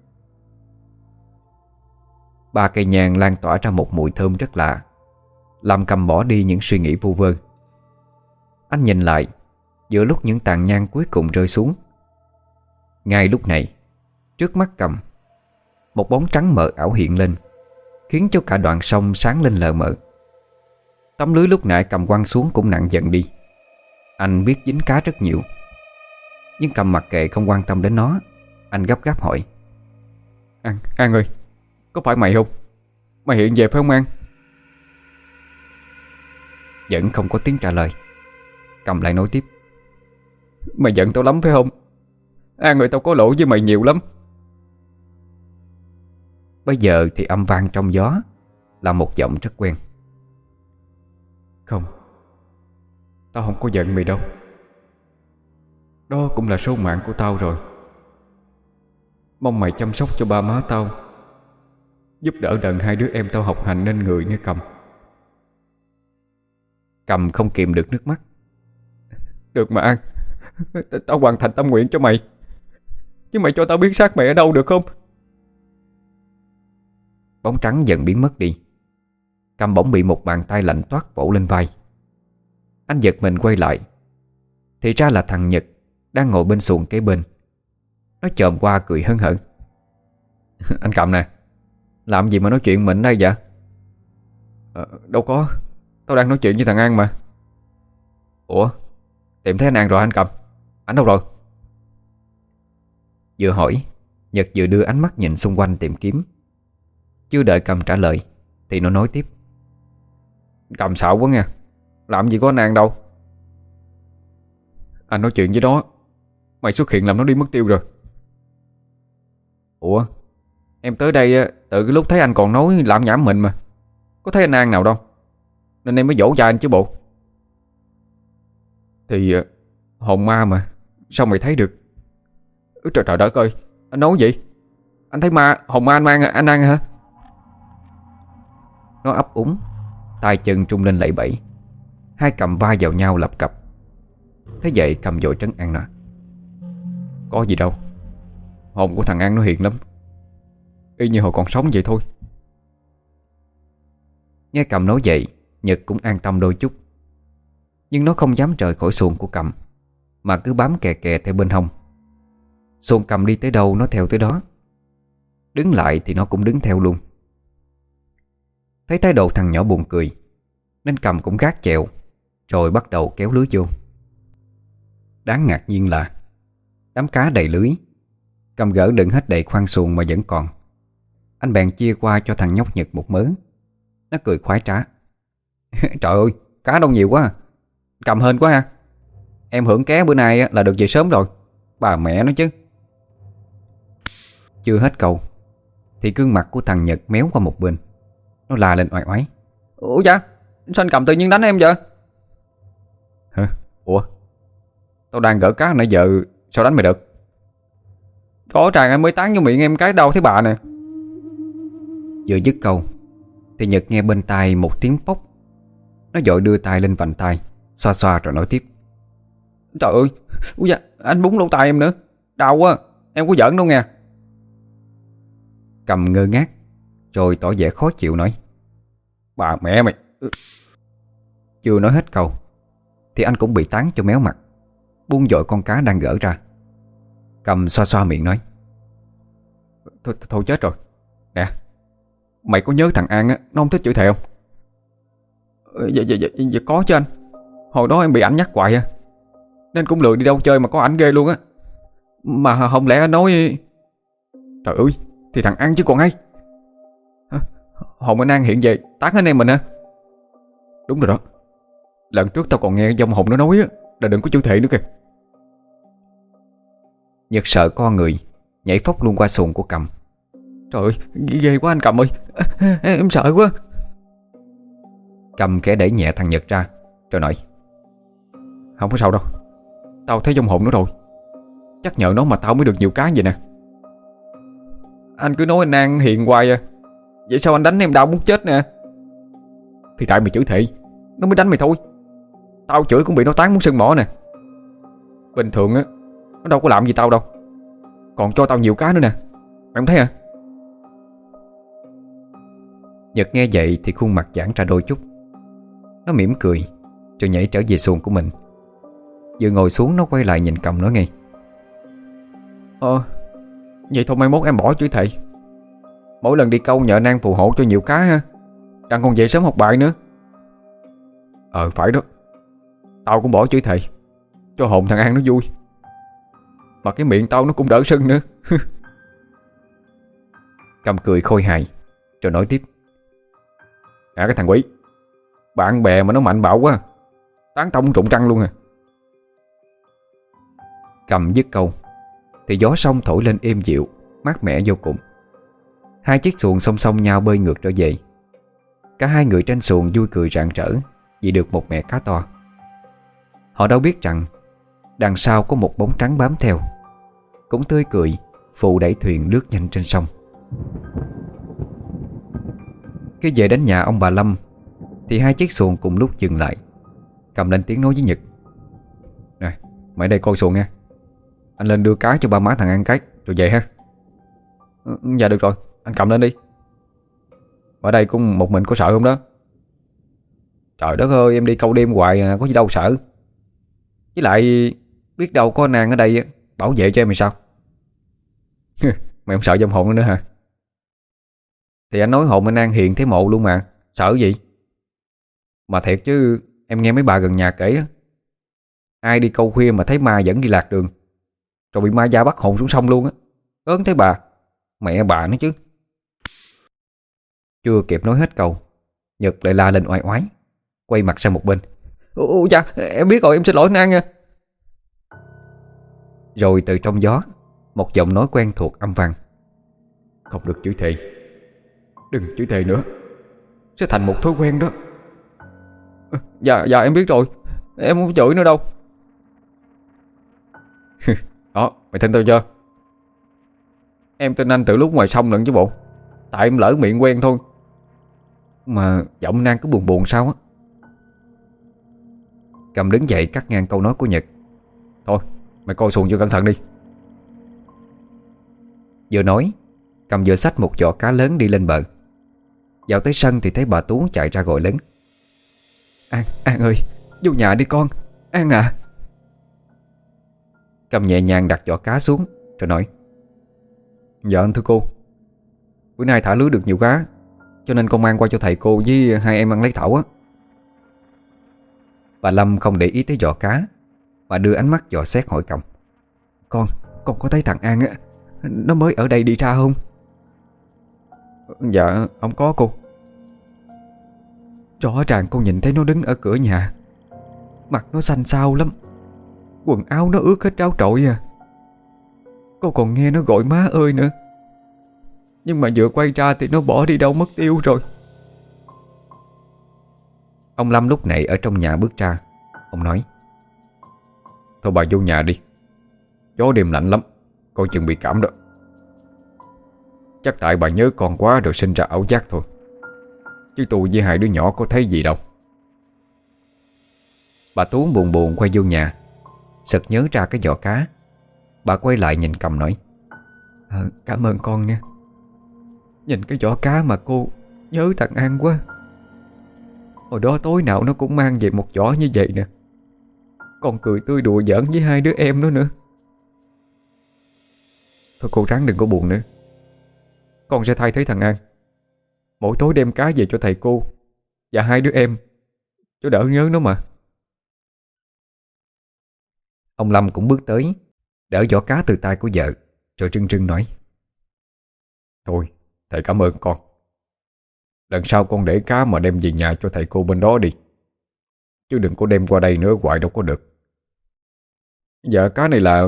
3 cây nhang lan tỏa ra một mùi thơm rất lạ, làm Cầm bỏ đi những suy nghĩ vu vơ. Anh nhìn lại, giữa lúc những tàn nhang cuối cùng rơi xuống. Ngay lúc này, trước mắt Cầm, một bóng trắng mờ ảo hiện lên, khiến cho cả đoạn sông sáng lên lờ mờ. Tấm lưới lúc nãy Cầm quăng xuống cũng nặng dần đi. Anh biết dính cá rất nhiều, nhưng Cầm mặc kệ không quan tâm đến nó. Anh gấp gáp hỏi: An ơi, có phải mày không? Mày hiện về phải không An? Vẫn không có tiếng trả lời. Cầm lại nói tiếp: Mày giận tao lắm phải không? An ơi, tao có lỗi với mày nhiều lắm. Bây giờ thì âm vang trong gió là một giọng rất quen: Không, tao không có giận mày đâu. Đó cũng là số mạng của tao rồi. Mong mày chăm sóc cho ba má tao, giúp đỡ đần hai đứa em tao học hành nên người nghe Cầm. Cầm không kìm được nước mắt: Được mà An, tao hoàn thành tâm nguyện cho mày. Chứ mày cho tao biết xác mày ở đâu được không? Bóng trắng dần biến mất đi. Cầm bỗng bị một bàn tay lạnh toát vỗ lên vai. Anh giật mình quay lại, thì ra là thằng Nhật đang ngồi bên xuồng kế bên. Nó chồm qua cười hớn hở: Anh Cầm nè, làm gì mà nói chuyện mình đây vậy? Đâu có, tao đang nói chuyện với thằng An mà. Ủa, tìm thấy anh An rồi anh Cầm? Anh đâu rồi? Vừa hỏi, Nhật vừa đưa ánh mắt nhìn xung quanh tìm kiếm. Chưa đợi Cầm trả lời thì nó nói tiếp: Cầm xạo quá nha, làm gì có anh An đâu. Anh nói chuyện với đó, mày xuất hiện làm nó đi mất tiêu rồi. Ủa, em tới đây từ cái lúc thấy anh còn nói lảm nhảm mình mà, có thấy anh An nào đâu, nên em mới dỗ cha anh chứ bộ. Thì hồn ma mà, sao mày thấy được? Trời trời đất ơi, anh nói gì? Anh thấy ma, hồn ma anh mang anh An hả? Nó ấp úng, tay chân trung lên lẩy bẩy. Hai cầm va vào nhau lập cập. Thế vậy Cầm vội trấn an nó: Có gì đâu, hồn của thằng An nó hiền lắm, y như hồi còn sống vậy thôi. Nghe Cầm nói vậy, Nhật cũng an tâm đôi chút. Nhưng nó không dám rời khỏi xuồng của Cầm, mà cứ bám kè kè theo bên hông. Xuồng Cầm đi tới đâu nó theo tới đó, đứng lại thì nó cũng đứng theo luôn. Thấy thái độ thằng nhỏ buồn cười, nên Cầm cũng gác chèo, rồi bắt đầu kéo lưới vô. Đáng ngạc nhiên là đám cá đầy lưới. Cầm gỡ đựng hết đầy khoang xuồng mà vẫn còn. Anh bèn chia qua cho thằng nhóc Nhật một mớ. Nó cười khoái trá: Trời ơi, cá đông nhiều quá à. Cầm hên quá ha. Em hưởng ké bữa nay là được về sớm rồi. Bà mẹ nó chứ. Chưa hết câu thì gương mặt của thằng Nhật méo qua một bên. Nó la lên oai oái: Ủa dạ, sao anh Cầm tự nhiên đánh em vậy? Hả? Ủa, tao đang gỡ cá nãy giờ, sao đánh mày được? Rõ ràng anh mới tán vô miệng em cái đau thấy bà nè. Vừa dứt câu thì Nhật nghe bên tai một tiếng pốc. Nó vội đưa tay lên vành tai, xoa xoa rồi nói tiếp: Trời ơi, ui da, anh búng lỗ tai em nữa. Đau quá, em có giỡn đâu nghe. Cầm ngơ ngác rồi tỏ vẻ khó chịu nói: Bà mẹ mày. Chưa nói hết câu thì anh cũng bị tán cho méo mặt, buông dội con cá đang gỡ ra. Cầm xoa xoa miệng nói: Thôi chết rồi. Nè, mày có nhớ thằng An á, nó không thích chửi thề không? Dạ có chứ anh. Hồi đó em bị ảnh nhắc hoài à, nên cũng lười đi đâu chơi mà có ảnh ghê luôn á. Mà không lẽ anh nói... Trời ơi, thì thằng An chứ còn ai. Hồn anh An hiện về tán anh em mình hả? Đúng rồi đó. Lần trước tao còn nghe dông hồn nó nói á, là đừng có chửi thề nữa kìa. Nhật sợ co người, nhảy phóc luôn qua xuồng của Cầm. Trời ơi, ghê quá anh Cầm ơi. Em sợ quá. Cầm khẽ đẩy nhẹ thằng Nhật ra rồi nói: Không có sao đâu, tao thấy dông hồn nó rồi. Chắc nhờ nó mà tao mới được nhiều cá vậy nè. Anh cứ nói anh An hiền hoài à, vậy sao anh đánh em đau muốn chết nè? Thì tại mày chửi thề nó mới đánh mày thôi. Tao chửi cũng bị nó tán muốn sưng mỏ nè. Bình thường á, nó đâu có làm gì tao đâu, còn cho tao nhiều cá nữa nè. Mày không thấy à? Nhật nghe vậy thì khuôn mặt giãn ra đôi chút. Nó mỉm cười rồi nhảy trở về xuồng của mình. Vừa ngồi xuống nó quay lại nhìn Cầm nói ngay: Vậy thôi mai mốt em bỏ chửi thề. Mỗi lần đi câu nhờ An phù hộ cho nhiều cá ha, đang còn về sớm học bài nữa. Phải đó. Tao cũng bỏ chửi thề, cho hồn thằng An nó vui. Mà cái miệng tao nó cũng đỡ sưng nữa. Cầm cười khôi hài rồi nói tiếp: Cái thằng quỷ, bạn bè mà nó mạnh bạo quá, tán tông trụng trăng luôn à. Cầm dứt câu thì gió sông thổi lên êm dịu, mát mẻ vô cùng. Hai chiếc xuồng song song nhau bơi ngược trở về. Cả hai người trên xuồng vui cười rạng rỡ vì được một mẻ cá to. Họ đâu biết rằng đằng sau có một bóng trắng bám theo, cũng tươi cười phụ đẩy thuyền lướt nhanh trên sông. Khi về đến nhà ông bà Lâm thì hai chiếc xuồng cùng lúc dừng lại. Cầm lên tiếng nói với Nhật: Nè, mày đây coi xuồng nha. Anh lên đưa cá cho ba má thằng An cái rồi về ha. Dạ được rồi, anh cầm lên đi. Ở đây cũng một mình có sợ không đó? Trời đất ơi, em đi câu đêm hoài à, có gì đâu sợ. Với lại biết đâu có anh An ở đây bảo vệ cho em thì sao? Mày không sợ dâm hồn nữa hả? Thì anh nói hồn anh An hiền thế mộ luôn mà, sợ gì? Mà thiệt chứ, em nghe mấy bà gần nhà kể á, ai đi câu khuya mà thấy ma dẫn đi lạc đường, rồi bị ma da bắt hồn xuống sông luôn á. Ớn thế bà, mẹ bà nữa chứ. Chưa kịp nói hết câu, Nhật lại la lên oai oái, quay mặt sang một bên: Dạ, em biết rồi, em xin lỗi anh An nha. Rồi từ trong gió, một giọng nói quen thuộc âm vang: Không được chửi thề. Đừng chửi thề nữa, sẽ thành một thói quen đó. Dạ em biết rồi, em không chửi nữa đâu. Đó, mày tin tao chưa? Em tin anh từ lúc ngoài sông lận chứ bộ. Tại em lỡ miệng quen thôi. Mà giọng An cứ buồn buồn sao á. Cầm đứng dậy cắt ngang câu nói của Nhật: Thôi, mày coi xuồng cho cẩn thận đi. Vừa nói, Cầm vừa xách một giỏ cá lớn đi lên bờ. Vào tới sân thì thấy bà Tú chạy ra gọi lớn: An ơi, vô nhà đi con. An à. Cầm nhẹ nhàng đặt giỏ cá xuống rồi nói: Dạ thưa cô, bữa nay thả lưới được nhiều cá, cho nên con mang qua cho thầy cô với hai em ăn lấy thảo á. Bà Lâm không để ý tới giỏ cá mà đưa ánh mắt dò xét hỏi Cầm: Con có thấy thằng An á, nó mới ở đây đi ra không? Dạ không có cô. Rõ ràng con nhìn thấy nó đứng ở cửa nhà, mặt nó xanh xao lắm, quần áo nó ướt hết tráo trội à. Cô còn nghe nó gọi má ơi nữa. Nhưng mà vừa quay ra thì nó bỏ đi đâu mất tiêu rồi. Ông Lâm lúc này ở trong nhà bước ra. Ông nói: Thôi bà vô nhà đi, gió đêm lạnh lắm, coi chừng bị cảm đó. Chắc tại bà nhớ con quá rồi sinh ra ảo giác thôi, chứ tôi với hai đứa nhỏ có thấy gì đâu. Bà Tú buồn buồn quay vô nhà, sực nhớ ra cái giỏ cá. Bà quay lại nhìn Cầm nói: Cảm ơn con nha. Nhìn cái giỏ cá mà cô nhớ thằng An quá. Hồi đó tối nào nó cũng mang về một giỏ như vậy nè. Con cười tươi đùa giỡn với hai đứa em nó nữa. Thôi cô ráng đừng có buồn nữa. Con sẽ thay thế thằng An, mỗi tối đem cá về cho thầy cô và hai đứa em, cho đỡ nhớ nó mà. Ông Lâm cũng bước tới, đỡ giỏ cá từ tay của vợ, rồi trưng trưng nói: Thôi, thầy cảm ơn con. Lần sau con để cá mà đem về nhà cho thầy cô bên đó đi, chứ đừng có đem qua đây nữa hoài đâu có được. Dạ cá này là...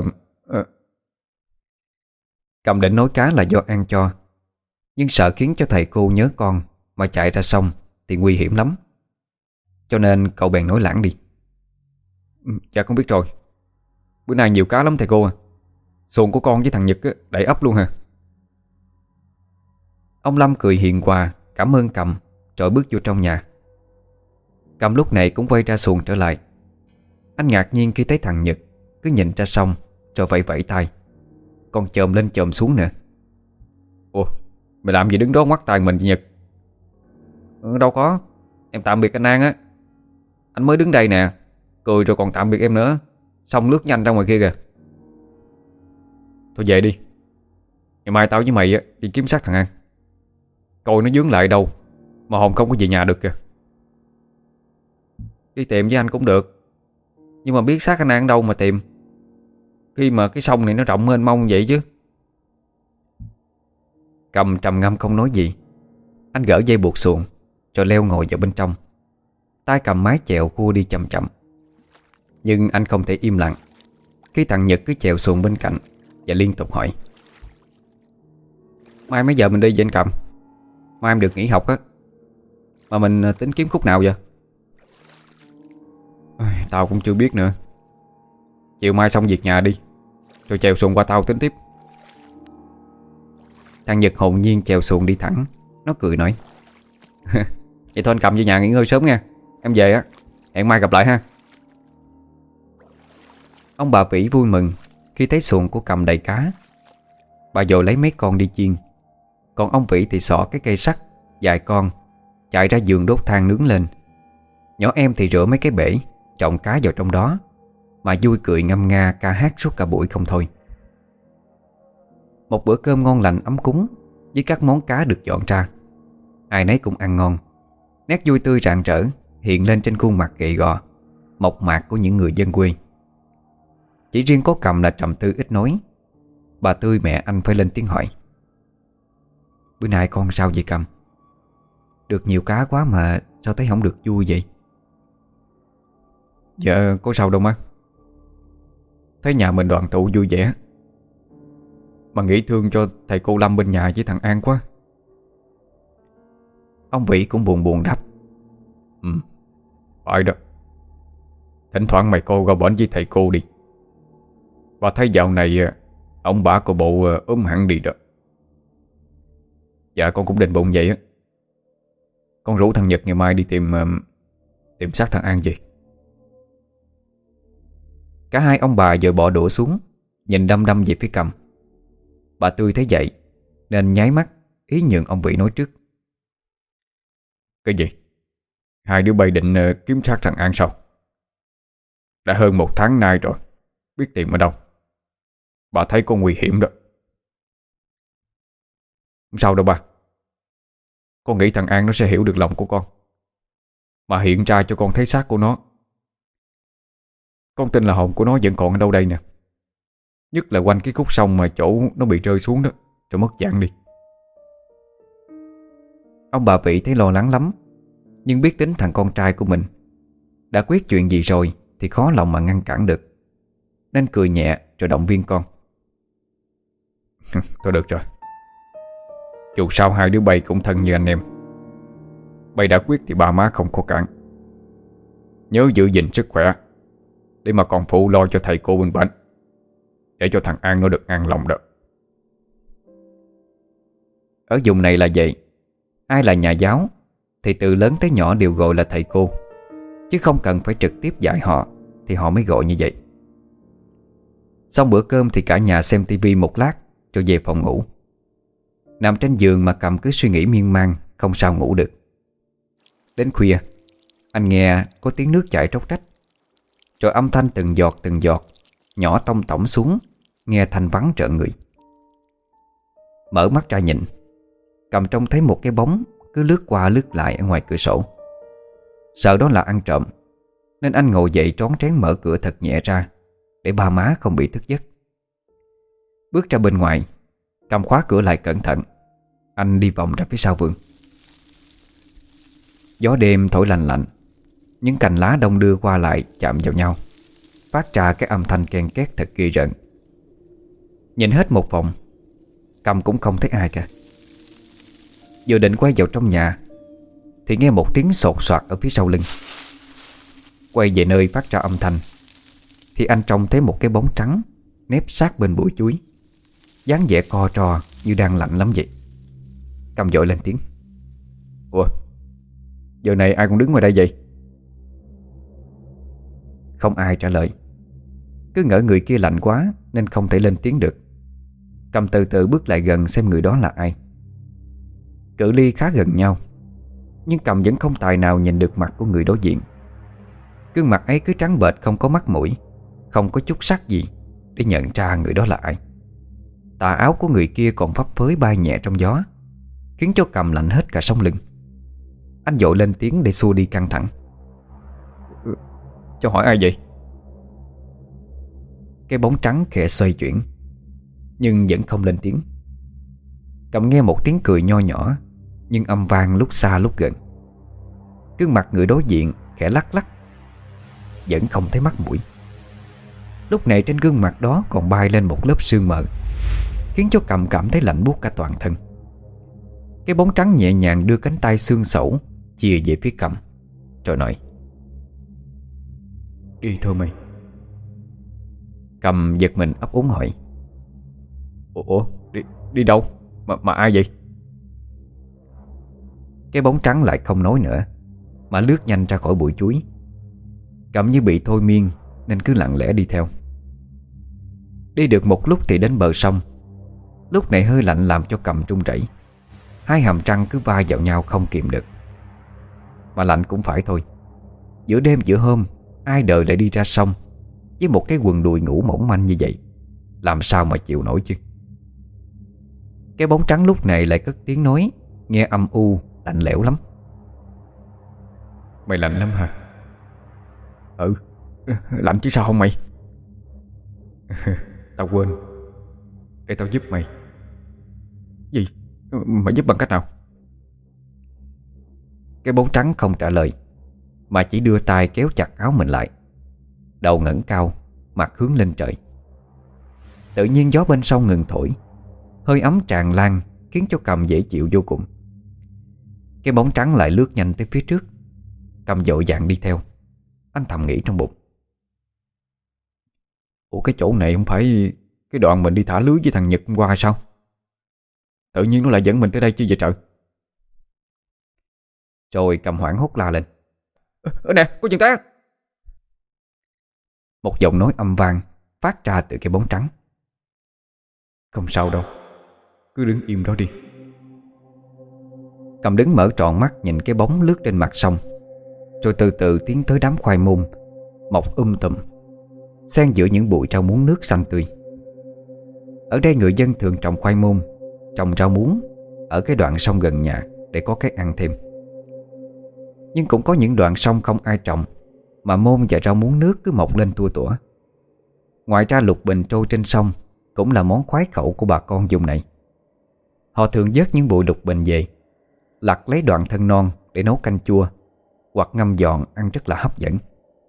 Cầm định nói cá là do An cho, nhưng sợ khiến cho thầy cô nhớ con mà chạy ra sông thì nguy hiểm lắm, cho nên cậu bèn nói lảng đi: Dạ con biết rồi. Bữa nay nhiều cá lắm thầy cô à. Xuồng của con với thằng Nhật đẩy ấp luôn hả? Ông Lâm cười hiền hòa cảm ơn Cầm, rồi bước vô trong nhà. Cầm lúc này cũng quay ra xuồng trở lại. Anh ngạc nhiên khi thấy thằng Nhật cứ nhìn ra sông rồi vẫy vẫy tay, còn chồm lên chồm xuống nữa. Ủa, mày làm gì đứng đó ngoắt tay mình vậy Nhật? Đâu có, em tạm biệt anh An á. Anh mới đứng đây nè, cười rồi còn tạm biệt em nữa, xong lướt nhanh ra ngoài kia kìa. Thôi về đi. Ngày mai tao với mày đi kiếm xác thằng An, coi nó dướng lại đâu mà Hồng không có về nhà được kìa. Đi tìm với anh cũng được, nhưng mà biết xác anh An đâu mà tìm, khi mà cái sông này nó rộng mênh mông vậy chứ. Cầm trầm ngâm không nói gì. Anh gỡ dây buộc xuồng rồi leo ngồi vào bên trong, tay cầm mái chèo khua đi chậm chậm. Nhưng anh không thể im lặng khi thằng Nhật cứ chèo xuồng bên cạnh và liên tục hỏi: Mai mấy giờ mình đi vậy anh Cầm? Mai em được nghỉ học á, mà mình tính kiếm khúc nào vậy? Tao cũng chưa biết nữa. Chiều mai xong việc nhà đi, rồi chèo xuồng qua tao tính tiếp. Thằng Nhật hồn nhiên chèo xuồng đi thẳng. Nó cười nói: Vậy thôi anh Cầm về nhà nghỉ ngơi sớm nha. Em về á, hẹn mai gặp lại ha. Ông bà Vĩ vui mừng khi thấy xuồng của Cầm đầy cá. Bà dội lấy mấy con đi chiên, còn ông Vĩ thì xỏ cái cây sắt dài con chạy ra giường đốt than nướng lên. Nhỏ em thì rửa mấy cái bể trộn cá vào trong đó, mà vui cười ngâm nga ca hát suốt cả buổi không thôi. Một bữa cơm ngon lành ấm cúng với các món cá được dọn ra, ai nấy cũng ăn ngon. Nét vui tươi rạng rỡ hiện lên trên khuôn mặt gầy gò mộc mạc của những người dân quê. Chỉ riêng có Cầm là trầm tư ít nói. Bà Tươi mẹ anh phải lên tiếng hỏi: Bữa nay con sao vậy Cầm? Được nhiều cá quá mà sao thấy không được vui vậy? Dạ có sao đâu má. Thấy nhà mình đoàn tụ vui vẻ, mà nghĩ thương cho thầy cô Lâm bên nhà với thằng An quá. Ông Vĩ cũng buồn buồn đáp: Phải đó. Thỉnh thoảng mày cô qua bển với thầy cô đi. Và thấy dạo này ông bà của bộ ốm hẳn đi đó. Dạ con cũng định bụng vậy á. Con rủ thằng Nhật ngày mai đi tìm xác thằng An về. Cả hai ông bà vội bỏ đũa xuống, nhìn đăm đăm về phía Cầm. Bà Tươi thấy vậy nên nháy mắt ý nhượng ông Vĩ nói trước: Cái gì? Hai đứa bay định kiếm xác thằng An sao? Đã hơn 1 tháng nay rồi, biết tìm ở đâu? Bà thấy có nguy hiểm đó. Không sao đâu bà. Con nghĩ thằng An nó sẽ hiểu được lòng của con, mà hiện ra cho con thấy xác của nó. Con tin là hồn của nó vẫn còn ở đâu đây nè. Nhất là quanh cái khúc sông mà chỗ nó bị rơi xuống đó, rồi mất dạng đi. Ông bà Vĩ thấy lo lắng lắm, nhưng biết tính thằng con trai của mình đã quyết chuyện gì rồi thì khó lòng mà ngăn cản được, nên cười nhẹ rồi động viên con: Thôi được rồi. Dù sao hai đứa bay cũng thân như anh em. Bay đã quyết thì ba má không có cản. Nhớ giữ gìn sức khỏe, để mà còn phụ lo cho thầy cô bên bệnh, để cho thằng An nó được an lòng đó. Ở vùng này là vậy. Ai là nhà giáo thì từ lớn tới nhỏ đều gọi là thầy cô, chứ không cần phải trực tiếp dạy họ thì họ mới gọi như vậy. Xong bữa cơm thì cả nhà xem tivi một lát rồi về phòng ngủ. Nằm trên giường mà Cầm cứ suy nghĩ miên man, không sao ngủ được. Đến khuya, anh nghe có tiếng nước chảy róc rách, rồi âm thanh từng giọt nhỏ tông tổng xuống, nghe thanh vắng trợn người. Mở mắt ra nhìn, Cầm trông thấy một cái bóng cứ lướt qua lướt lại ở ngoài cửa sổ. Sợ đó là ăn trộm, nên anh ngồi dậy trón trén mở cửa thật nhẹ ra, để ba má không bị thức giấc. Bước ra bên ngoài, Cầm khóa cửa lại cẩn thận. Anh đi vòng ra phía sau vườn. Gió đêm thổi lành lạnh, những cành lá đông đưa qua lại chạm vào nhau, phát ra cái âm thanh ken két thật ghê rợn. Nhìn hết một vòng, Cầm cũng không thấy ai cả. Vừa định quay vào trong nhà thì nghe một tiếng sột soạt ở phía sau lưng. Quay về nơi phát ra âm thanh thì anh trông thấy một cái bóng trắng nép sát bên bụi chuối, dáng vẻ co ro như đang lạnh lắm vậy. Cầm vội lên tiếng: "Ủa, giờ này ai còn đứng ngoài đây vậy?" Không ai trả lời. Cứ ngỡ người kia lạnh quá nên không thể lên tiếng được. Cầm từ từ bước lại gần xem người đó là ai. Cự ly khá gần nhau, nhưng Cầm vẫn không tài nào nhìn được mặt của người đối diện. Gương mặt ấy cứ trắng bệch, không có mắt mũi, không có chút sắc gì để nhận ra người đó là ai. Tà áo của người kia còn phấp phới bay nhẹ trong gió, khiến cho Cầm lạnh hết cả sống lưng. Anh vội lên tiếng để xua đi căng thẳng: "Cho hỏi ai vậy?" Cái bóng trắng khẽ xoay chuyển, nhưng vẫn không lên tiếng. Cầm nghe một tiếng cười nho nhỏ, nhưng âm vang lúc xa lúc gần. Gương mặt người đối diện khẽ lắc lắc, vẫn không thấy mắt mũi. Lúc này trên gương mặt đó còn bay lên một lớp sương mờ, khiến cho Cầm cảm thấy lạnh buốt cả toàn thân. Cái bóng trắng nhẹ nhàng đưa cánh tay xương sẩu chìa về phía Cầm, rồi nói: "Đi thôi mày." Cầm giật mình ấp úng hỏi: Ủa, đi đâu? Mà ai vậy?" Cái bóng trắng lại không nói nữa, mà lướt nhanh ra khỏi bụi chuối. Cầm như bị thôi miên nên cứ lặng lẽ đi theo. Đi được một lúc thì đến bờ sông. Lúc này hơi lạnh làm cho Cầm run rẩy, hai hàm răng cứ va vào nhau không kìm được. Mà lạnh cũng phải thôi, giữa đêm giữa hôm ai đời lại đi ra sông với một cái quần đùi ngủ mỏng manh như vậy, làm sao mà chịu nổi chứ. Cái bóng trắng lúc này lại cất tiếng nói, nghe âm u lạnh lẽo lắm: "Mày lạnh lắm hả?" "Ừ, lạnh chứ sao không mày?" "Tao quên, để tao giúp mày." "Gì? Mày giúp bằng cách nào?" Cái bóng trắng không trả lời, mà chỉ đưa tay kéo chặt áo mình lại, đầu ngẩng cao, mặt hướng lên trời. Tự nhiên gió bên sông ngừng thổi, hơi ấm tràn lan khiến cho Cầm dễ chịu vô cùng. Cái bóng trắng lại lướt nhanh tới phía trước. Cầm vội vàng đi theo. Anh thầm nghĩ trong bụng: "Ủa, cái chỗ này không phải cái đoạn mình đi thả lưới với thằng Nhật hôm qua sao? Tự nhiên nó lại dẫn mình tới đây chi vậy trời?" Rồi Cầm hoảng hốt la lên: Nè, có chuyện té!" Một giọng nói âm vang phát ra từ cái bóng trắng: "Không sao đâu, cứ đứng im đó đi." Cầm đứng mở tròn mắt nhìn cái bóng lướt trên mặt sông, rồi từ từ tiến tới đám khoai môn mọc tùm, xen giữa những bụi rau muống nước xanh tươi. Ở đây người dân thường trồng khoai môn, trồng rau muống ở cái đoạn sông gần nhà để có cái ăn thêm. Nhưng cũng có những đoạn sông không ai trồng, mà môn và rau muống nước cứ mọc lên tua tủa. Ngoài ra lục bình trôi trên sông cũng là món khoái khẩu của bà con vùng này. Họ thường vớt những bụi lục bình về, lặt lấy đoạn thân non để nấu canh chua hoặc ngâm giòn ăn rất là hấp dẫn.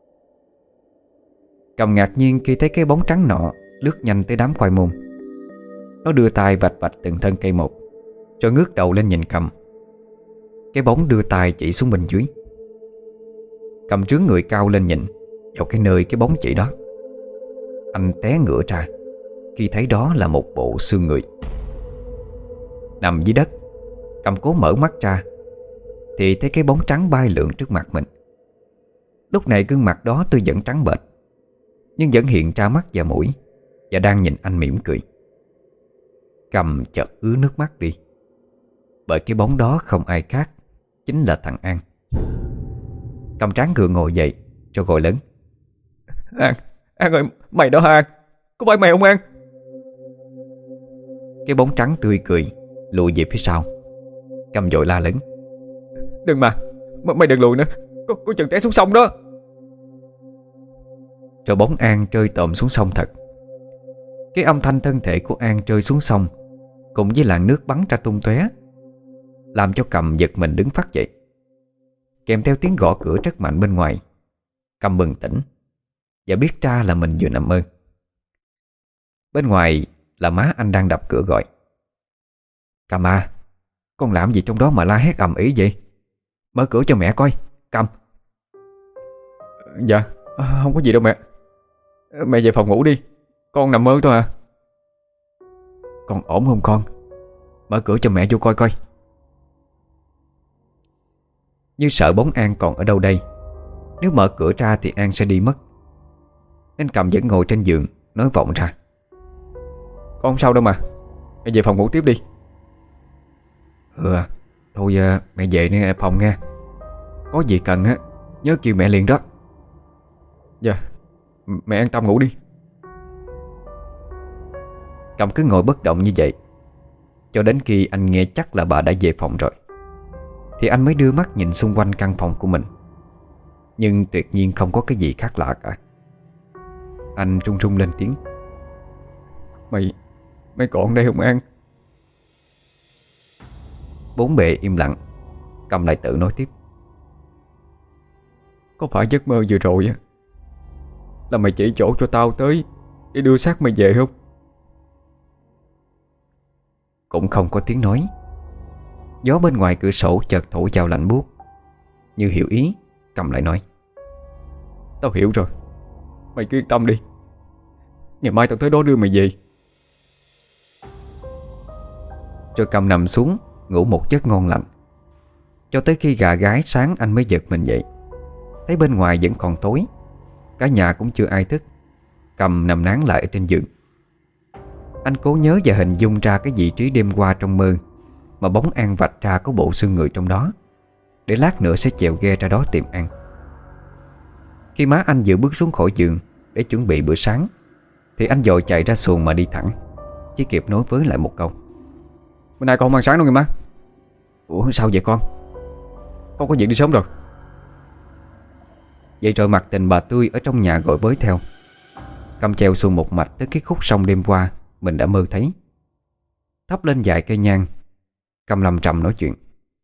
Cầm ngạc nhiên khi thấy cái bóng trắng nọ lướt nhanh tới đám khoai môn. Nó đưa tay vạch vạch từng thân cây một, rồi ngước đầu lên nhìn Cầm. Cái bóng đưa tay chỉ xuống bên dưới. Cầm trướng người cao lên nhìn vào cái nơi cái bóng chỉ đó. Anh té ngửa ra khi thấy đó là một bộ xương người. Nằm dưới đất, Cầm cố mở mắt ra thì thấy cái bóng trắng bay lượn trước mặt mình. Lúc này gương mặt đó tuy vẫn trắng bệch, nhưng vẫn hiện ra mắt và mũi, và đang nhìn anh mỉm cười. Cầm chợt ứa nước mắt đi, bởi cái bóng đó không ai khác, chính là thằng An. Cầm trán gượng ngồi dậy cho gọi lớn: An, An ơi, mày đó hả An? Có phải mày không An? Cái bóng trắng tươi cười lùi về phía sau. Cầm vội la lớn: Đừng mà, mày đừng lùi nữa, có chừng té xuống sông đó. Rồi bóng An rơi tộm xuống sông thật. Cái âm thanh thân thể của An rơi xuống sông cùng với làn nước bắn ra tung tóe, làm cho Cầm giật mình đứng phát dậy. Kèm theo tiếng gõ cửa rất mạnh bên ngoài, Cầm bừng tỉnh và biết ra là mình vừa nằm mơ. Bên ngoài là má anh đang đập cửa gọi: Cầm à, con làm gì trong đó mà la hét ầm ĩ vậy? Mở cửa cho mẹ coi, Cầm. Dạ, không có gì đâu mẹ. Mẹ về phòng ngủ đi, con nằm mơ thôi à. Con ổn không con? Mở cửa cho mẹ vô coi coi. Như sợ bóng An còn ở đâu đây. Nếu mở cửa ra thì An sẽ đi mất, nên Cầm vẫn ngồi trên giường nói vọng ra: Con không sao đâu mà, mẹ về phòng ngủ tiếp đi. Thôi mẹ về đi phòng nghe. Có gì cần á nhớ kêu mẹ liền đó. Dạ, mẹ an tâm ngủ đi. Cầm cứ ngồi bất động như vậy cho đến khi anh nghe chắc là bà đã về phòng rồi, thì anh mới đưa mắt nhìn xung quanh căn phòng của mình. Nhưng tuyệt nhiên không có cái gì khác lạ cả. Anh run run lên tiếng: Mày còn đây không An? Bốn bề im lặng. Cầm lại tự nói tiếp: Có phải giấc mơ vừa rồi á là mày chỉ chỗ cho tao tới để đưa xác mày về không? Cũng không có tiếng nói. Gió bên ngoài cửa sổ chợt thổi vào lạnh buốt. Như hiểu ý, Cầm lại nói: Tao hiểu rồi, mày cứ yên tâm đi, ngày mai tao tới đó đưa mày về. Rồi Cầm nằm xuống ngủ một giấc ngon lành, cho tới khi gà gáy sáng anh mới giật mình dậy. Thấy bên ngoài vẫn còn tối, cả nhà cũng chưa ai thức. Cầm nằm nán lại ở trên giường. Anh cố nhớ và hình dung ra cái vị trí đêm qua trong mơ mà bóng An vạch ra có bộ xương người trong đó, để lát nữa sẽ chèo ghe ra đó tìm An. Khi má anh vừa bước xuống khỏi giường để chuẩn bị bữa sáng, thì anh vội chạy ra xuồng mà đi thẳng, chỉ kịp nói với lại một câu: Bữa nay con không ăn sáng đâu nghe má. Ủa sao vậy con? Con có việc đi sớm rồi. Vậy rồi mặt tình bà Tươi ở trong nhà gọi bới theo. Cầm chèo xuồng một mạch tới cái khúc sông đêm qua mình đã mơ thấy. Thắp lên vài cây nhang, Cầm lầm trầm nói chuyện: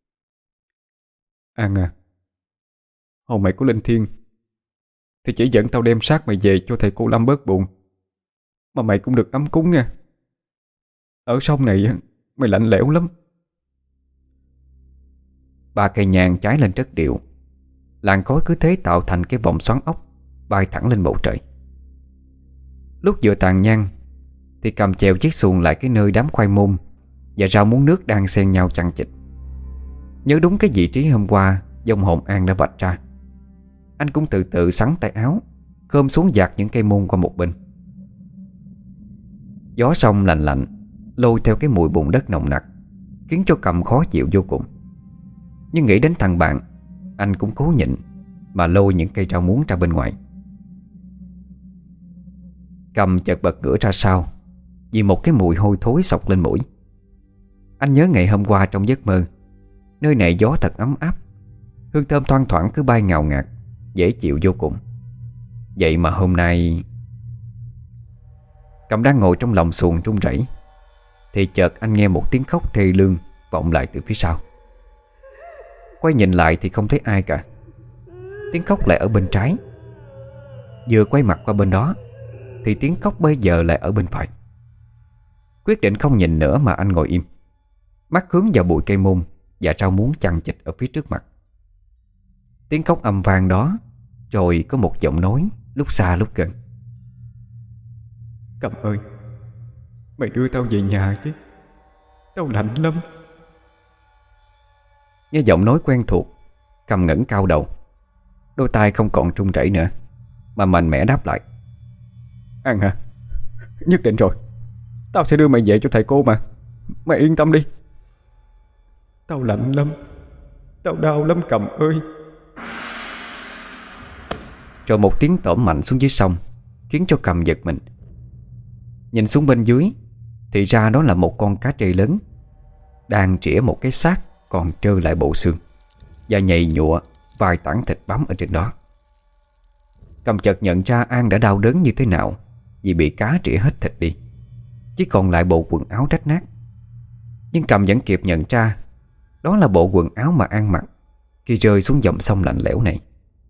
An à, hồn mày có linh thiêng thì chỉ dẫn tao đem xác mày về cho thầy cô Lâm bớt buồn, mà mày cũng được ấm cúng nha. Ở sông này mày lạnh lẽo lắm. Ba cây nhang cháy lên rất điệu, làn khói cứ thế tạo thành cái vòng xoắn ốc bay thẳng lên bầu trời. Lúc vừa tàn nhang thì Cầm chèo chiếc xuồng lại cái nơi đám khoai môn và rau muống nước đang xen nhau chằng chịt. Nhớ đúng cái vị trí hôm qua vong hồn An đã vạch ra, anh cũng từ từ xắn tay áo, khom xuống dạt những cây môn qua một bên. Gió sông lạnh lạnh lôi theo cái mùi bùn đất nồng nặc, khiến cho Cầm khó chịu vô cùng. Nhưng nghĩ đến thằng bạn, anh cũng cố nhịn mà lôi những cây rau muống ra bên ngoài. Cầm chợt bật ngửa ra sau vì một cái mùi hôi thối xộc lên mũi. Anh nhớ ngày hôm qua trong giấc mơ, nơi này gió thật ấm áp, hương thơm thoang thoảng cứ bay ngào ngạt, dễ chịu vô cùng. Vậy mà hôm nay... Cầm đang ngồi trong lòng xuồng run rẩy, thì chợt anh nghe một tiếng khóc thê lương vọng lại từ phía sau. Quay nhìn lại thì không thấy ai cả. Tiếng khóc lại ở bên trái. Vừa quay mặt qua bên đó thì tiếng khóc bây giờ lại ở bên phải. Quyết định không nhìn nữa mà anh ngồi im, mắt hướng vào bụi cây môn và rau muống chằng chịt ở phía trước mặt. Tiếng khóc âm vang đó, rồi có một giọng nói lúc xa lúc gần: Cầm ơi, mày đưa tao về nhà chứ, tao lạnh lắm. Nghe giọng nói quen thuộc, Cầm ngẩng cao đầu, đôi tay không còn run rẩy nữa mà mạnh mẽ đáp lại: An à, Nhất định rồi. Tao sẽ đưa mày về cho thầy cô mà. Mày yên tâm đi. Tao lạnh lắm, tao đau lắm Cầm ơi. Rồi một tiếng tổm mạnh xuống dưới sông khiến cho Cầm giật mình. Nhìn xuống bên dưới thì ra đó là một con cá trê lớn đang trĩa một cái xác còn trơ lại bộ xương và nhầy nhụa vài tảng thịt bám ở trên đó. Cầm chợt nhận ra An đã đau đớn như thế nào vì bị cá trĩa hết thịt đi, chỉ còn lại bộ quần áo rách nát. Nhưng Cầm vẫn kịp nhận ra đó là bộ quần áo mà An mặc khi rơi xuống dòng sông lạnh lẽo này.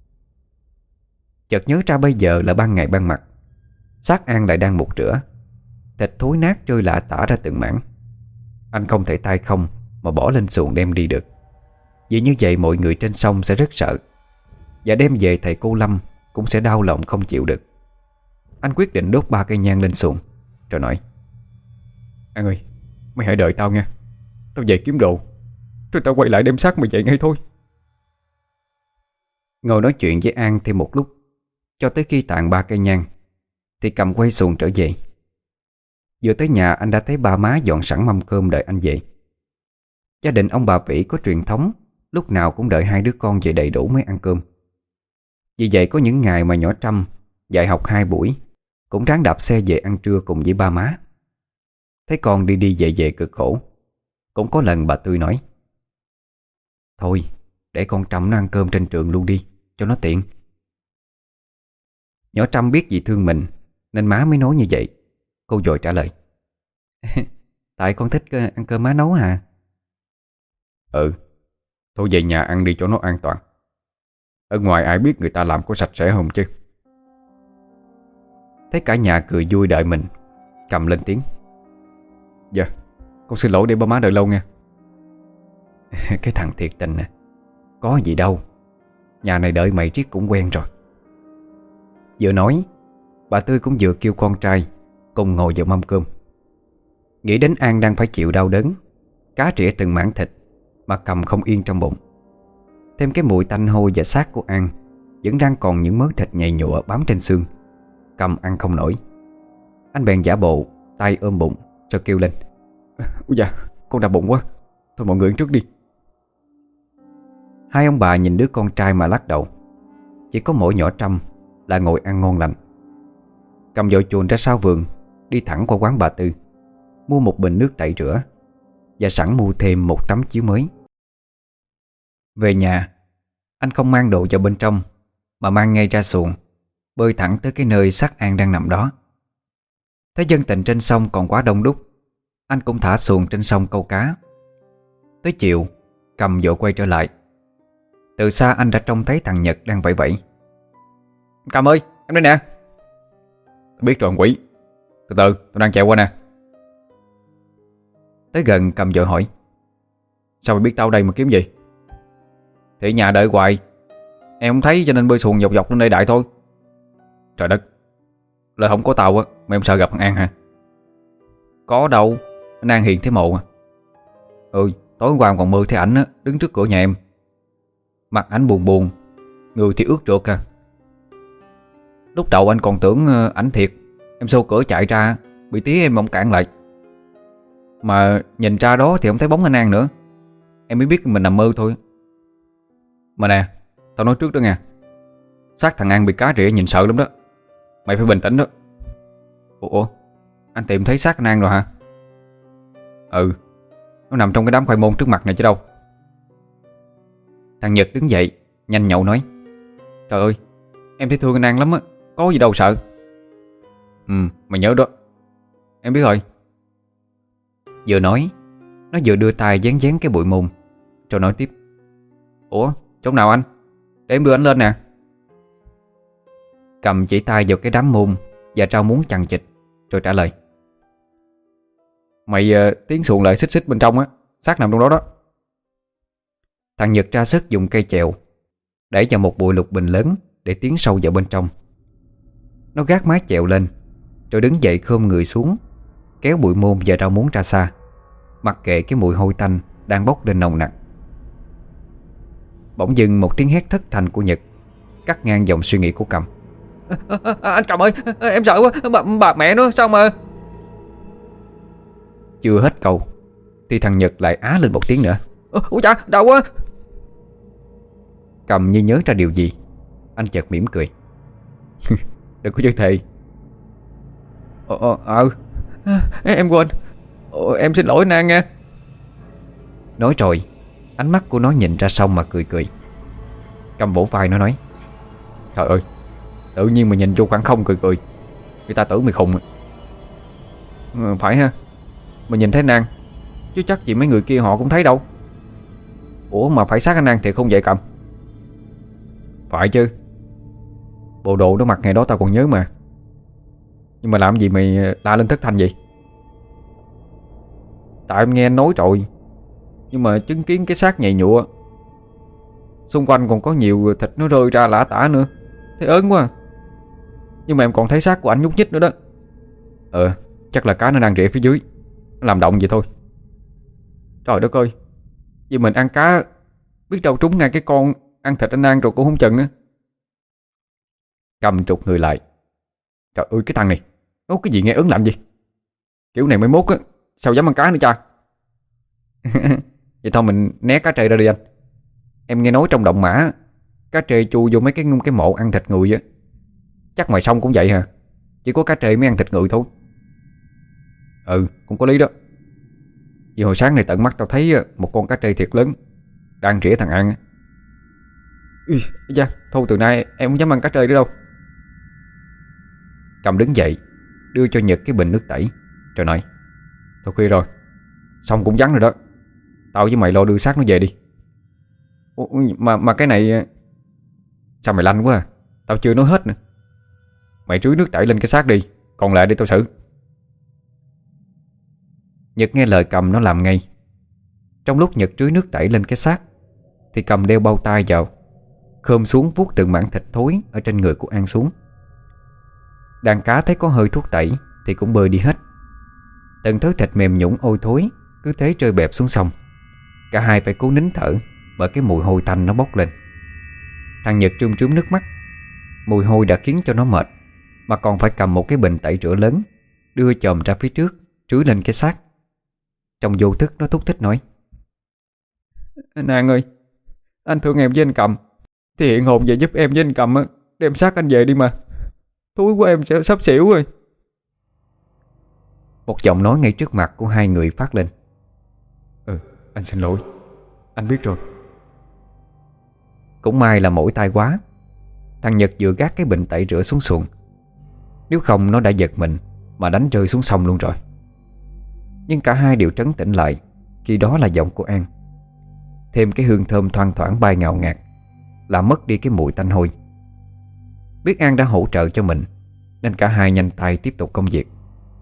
Chợt nhớ ra bây giờ là ban ngày ban mặt, xác An lại đang mục rửa, thịt thối nát rơi lả tả ra từng mảng. Anh không thể tay không mà bỏ lên xuồng đem đi được, vì như vậy mọi người trên sông sẽ rất sợ, và đem về thầy cô Lâm cũng sẽ đau lòng không chịu được. Anh quyết định đốt 3 cây nhang lên xuồng rồi nói: An ơi, mày hãy đợi tao nha. Tao về kiếm đồ, rồi tao quay lại đem xác mày dậy ngay thôi. Ngồi nói chuyện với An thêm một lúc, cho tới khi tàn 3 cây nhang thì Cầm quay xuồng trở về. Vừa tới nhà anh đã thấy ba má dọn sẵn mâm cơm đợi anh về. Gia đình ông bà Vĩ có truyền thống lúc nào cũng đợi hai đứa con về đầy đủ mới ăn cơm. Vì vậy có những ngày mà nhỏ Trâm dạy học 2 buổi cũng ráng đạp xe về ăn trưa cùng với ba má. Thấy con đi đi về về cực khổ, cũng có lần bà Tươi nói: Thôi để con Trâm nó ăn cơm trên trường luôn đi cho nó tiện. Nhỏ Trâm biết dì thương mình nên má mới nói như vậy. Cô vội trả lời: Tại con thích ăn cơm má nấu hả? Ừ, thôi về nhà ăn đi cho nó an toàn. Ở ngoài ai biết người ta làm có sạch sẽ không chứ. Thấy cả nhà cười vui đợi mình, Cầm lên tiếng: Dạ, con xin lỗi để ba má đợi lâu nha. Cái thằng thiệt tình nè, có gì đâu, nhà này đợi mày riết cũng quen rồi. Vừa nói, bà Tươi cũng vừa kêu con trai cùng ngồi vào mâm cơm. Nghĩ đến An đang phải chịu đau đớn, cá trĩa từng mảng thịt mà Cầm không yên trong bụng. Thêm cái mùi tanh hôi và xác của An vẫn đang còn những mớ thịt nhầy nhụa bám trên xương, Cầm ăn không nổi. Anh bèn giả bộ tay ôm bụng cho kêu lên: Ôi dạ, con đau bụng quá. Thôi mọi người ăn trước đi. Hai ông bà nhìn đứa con trai mà lắc đầu. Chỉ có mỗi nhỏ Trâm là ngồi ăn ngon lành. Cầm vội chuồn ra sau vườn, đi thẳng qua quán bà Tư, mua một bình nước tẩy rửa và sẵn mua thêm một tấm chiếu mới. Về nhà, anh không mang đồ vào bên trong mà mang ngay ra xuồng, bơi thẳng tới cái nơi xác An đang nằm đó. Thấy dân tình trên sông còn quá đông đúc, anh cũng thả xuồng trên sông câu cá. Tới chiều, Cầm vội quay trở lại. Từ xa anh đã trông thấy thằng Nhật đang vẫy vẫy: Cầm ơi, em đây nè. Tôi biết rồi ông quỷ. Từ từ, tôi đang chạy qua nè. Tới gần, Cầm vội hỏi: Sao mày biết tao đây mà kiếm gì? Thì nhà đợi hoài, em không thấy cho nên bơi xuồng dọc dọc lên đây đại thôi. Trời đất, lời không có tao á, mày không sợ gặp thằng An hả? Có đâu, anh An hiền thế mộ à. Tối hôm qua còn mơ thấy ảnh á, đứng trước cửa nhà em. Mặt ảnh buồn buồn, người thì ướt rượt à. Lúc đầu anh còn tưởng ảnh thiệt, em xô cửa chạy ra, bị tí em ông cản lại. Mà nhìn ra đó thì không thấy bóng anh An nữa. Em mới biết mình nằm mơ thôi. Mà nè, tao nói trước đó nha, xác thằng An bị cá rỉa nhìn sợ lắm đó. Mày phải bình tĩnh đó. Ủa, anh tìm thấy xác anh An rồi hả? Ừ, nó nằm trong cái đám khoai môn trước mặt này chứ đâu. Thằng Nhật đứng dậy, nhanh nhậu nói: Trời ơi, em thấy thương anh An lắm á, có gì đâu sợ. Mày nhớ đó. Em biết rồi. Vừa nói, nó vừa đưa tay dán dán cái bụi môn, rồi nói tiếp: Ủa, chỗ nào anh? Để em đưa anh lên nè. Cầm chỉ tay vào cái đám môn và trao muốn chằng chịt, rồi trả lời: Mày tiến xuồng lại xích xích bên trong á, xác nằm trong đó đó. Thằng Nhật ra sức dùng cây chèo đẩy vào một bụi lục bình lớn để tiến sâu vào bên trong. Nó gác mái chèo lên, rồi đứng dậy khom người xuống, kéo bụi môn và rau muống ra xa, mặc kệ cái mùi hôi tanh đang bốc lên nồng nặc. Bỗng dưng một tiếng hét thất thanh của Nhật cắt ngang dòng suy nghĩ của Cầm. Anh Cầm ơi, em sợ quá, bà mẹ nó sao mà. Chưa hết câu thì thằng Nhật lại á lên một tiếng nữa. Ôi chà, đau quá. Cầm như nhớ ra điều gì, anh chợt mỉm cười. Đừng có chơi thề. Em quên. Em xin lỗi Nan nha. Nói rồi, ánh mắt của nó nhìn ra sông mà cười cười. Cầm vỗ vai nó nói: Trời ơi, tự nhiên mà nhìn vô khoảng không cười cười, người ta tưởng mày khùng. Phải ha, mà nhìn thấy Nan, chứ chắc gì mấy người kia họ cũng thấy đâu. Ủa mà phải xác anh Nan thiệt không vậy Cầm? Phải chứ. Bộ đồ nó mặc ngày đó tao còn nhớ mà. Nhưng mà làm gì mày la lên thất thanh vậy? Tại em nghe anh nói rồi, nhưng mà chứng kiến cái xác nhầy nhụa, xung quanh còn có nhiều thịt nó rơi ra lả tả nữa, thấy ớn quá. Nhưng mà em còn thấy xác của anh nhúc nhích nữa đó. Chắc là cá nó đang rỉa phía dưới, nó làm động vậy thôi. Trời đất ơi, vì mình ăn cá, biết đâu trúng ngay cái con ăn thịt anh An rồi cũng không chừng á. Cầm trục người lại. Trời ơi cái thằng này, nó cái gì nghe ớn lạnh gì. Kiểu này mới mốt á, sao dám ăn cá nữa cha. Vậy thôi mình né cá trê ra đi anh. Em nghe nói trong động mã, cá trê chui vô mấy cái mộ ăn thịt người á. Chắc ngoài sông cũng vậy hả? Chỉ có cá trê mới ăn thịt người thôi. Cũng có lý đó. Vì hồi sáng này tận mắt tao thấy một con cá trê thiệt lớn đang rỉa thằng An. Dạ, thôi từ nay em không dám ăn cá trê nữa đâu. Cầm đứng dậy, đưa cho Nhật cái bình nước tẩy, rồi nói: Thôi khuya rồi, xong cũng vắng rồi đó. Tao với mày lo đưa xác nó về đi. Mà cái này, sao mày lanh quá à? Tao chưa nói hết nữa. Mày rưới nước tẩy lên cái xác đi, còn lại để tao xử. Nhật nghe lời Cầm nó làm ngay. Trong lúc Nhật rưới nước tẩy lên cái xác thì Cầm đeo bao tay vào, khom xuống vuốt từng mảng thịt thối ở trên người của An xuống. Đàn cá thấy có hơi thuốc tẩy thì cũng bơi đi hết. Từng thớ thịt mềm nhũn ôi thối cứ thế rơi bẹp xuống sông. Cả hai phải cố nín thở bởi cái mùi hôi tanh nó bốc lên. Thằng Nhật trươm trướm nước mắt. Mùi hôi đã khiến cho nó mệt, mà còn phải cầm một cái bình tẩy rửa lớn đưa chòm ra phía trước, rưới lên cái xác. Trong vô thức nó thúc thích nói: Nàng ơi, anh thương em với anh Cầm, thì hiện hồn về giúp em với anh Cầm đem xác anh về đi mà. Thúi của em sẽ sắp xỉu rồi. Một giọng nói ngay trước mặt của hai người phát lên: Anh xin lỗi, anh biết rồi. Cũng may là mỗi tai quá, thằng Nhật vừa gác cái bình tẩy rửa xuống xuồng. Nếu không nó đã giật mình mà đánh rơi xuống sông luôn rồi. Nhưng cả hai đều trấn tĩnh lại khi đó là giọng của An. Thêm cái hương thơm thoang thoảng bay ngào ngạt, làm mất đi cái mùi tanh hôi. Biết An đã hỗ trợ cho mình nên cả hai nhanh tay tiếp tục công việc.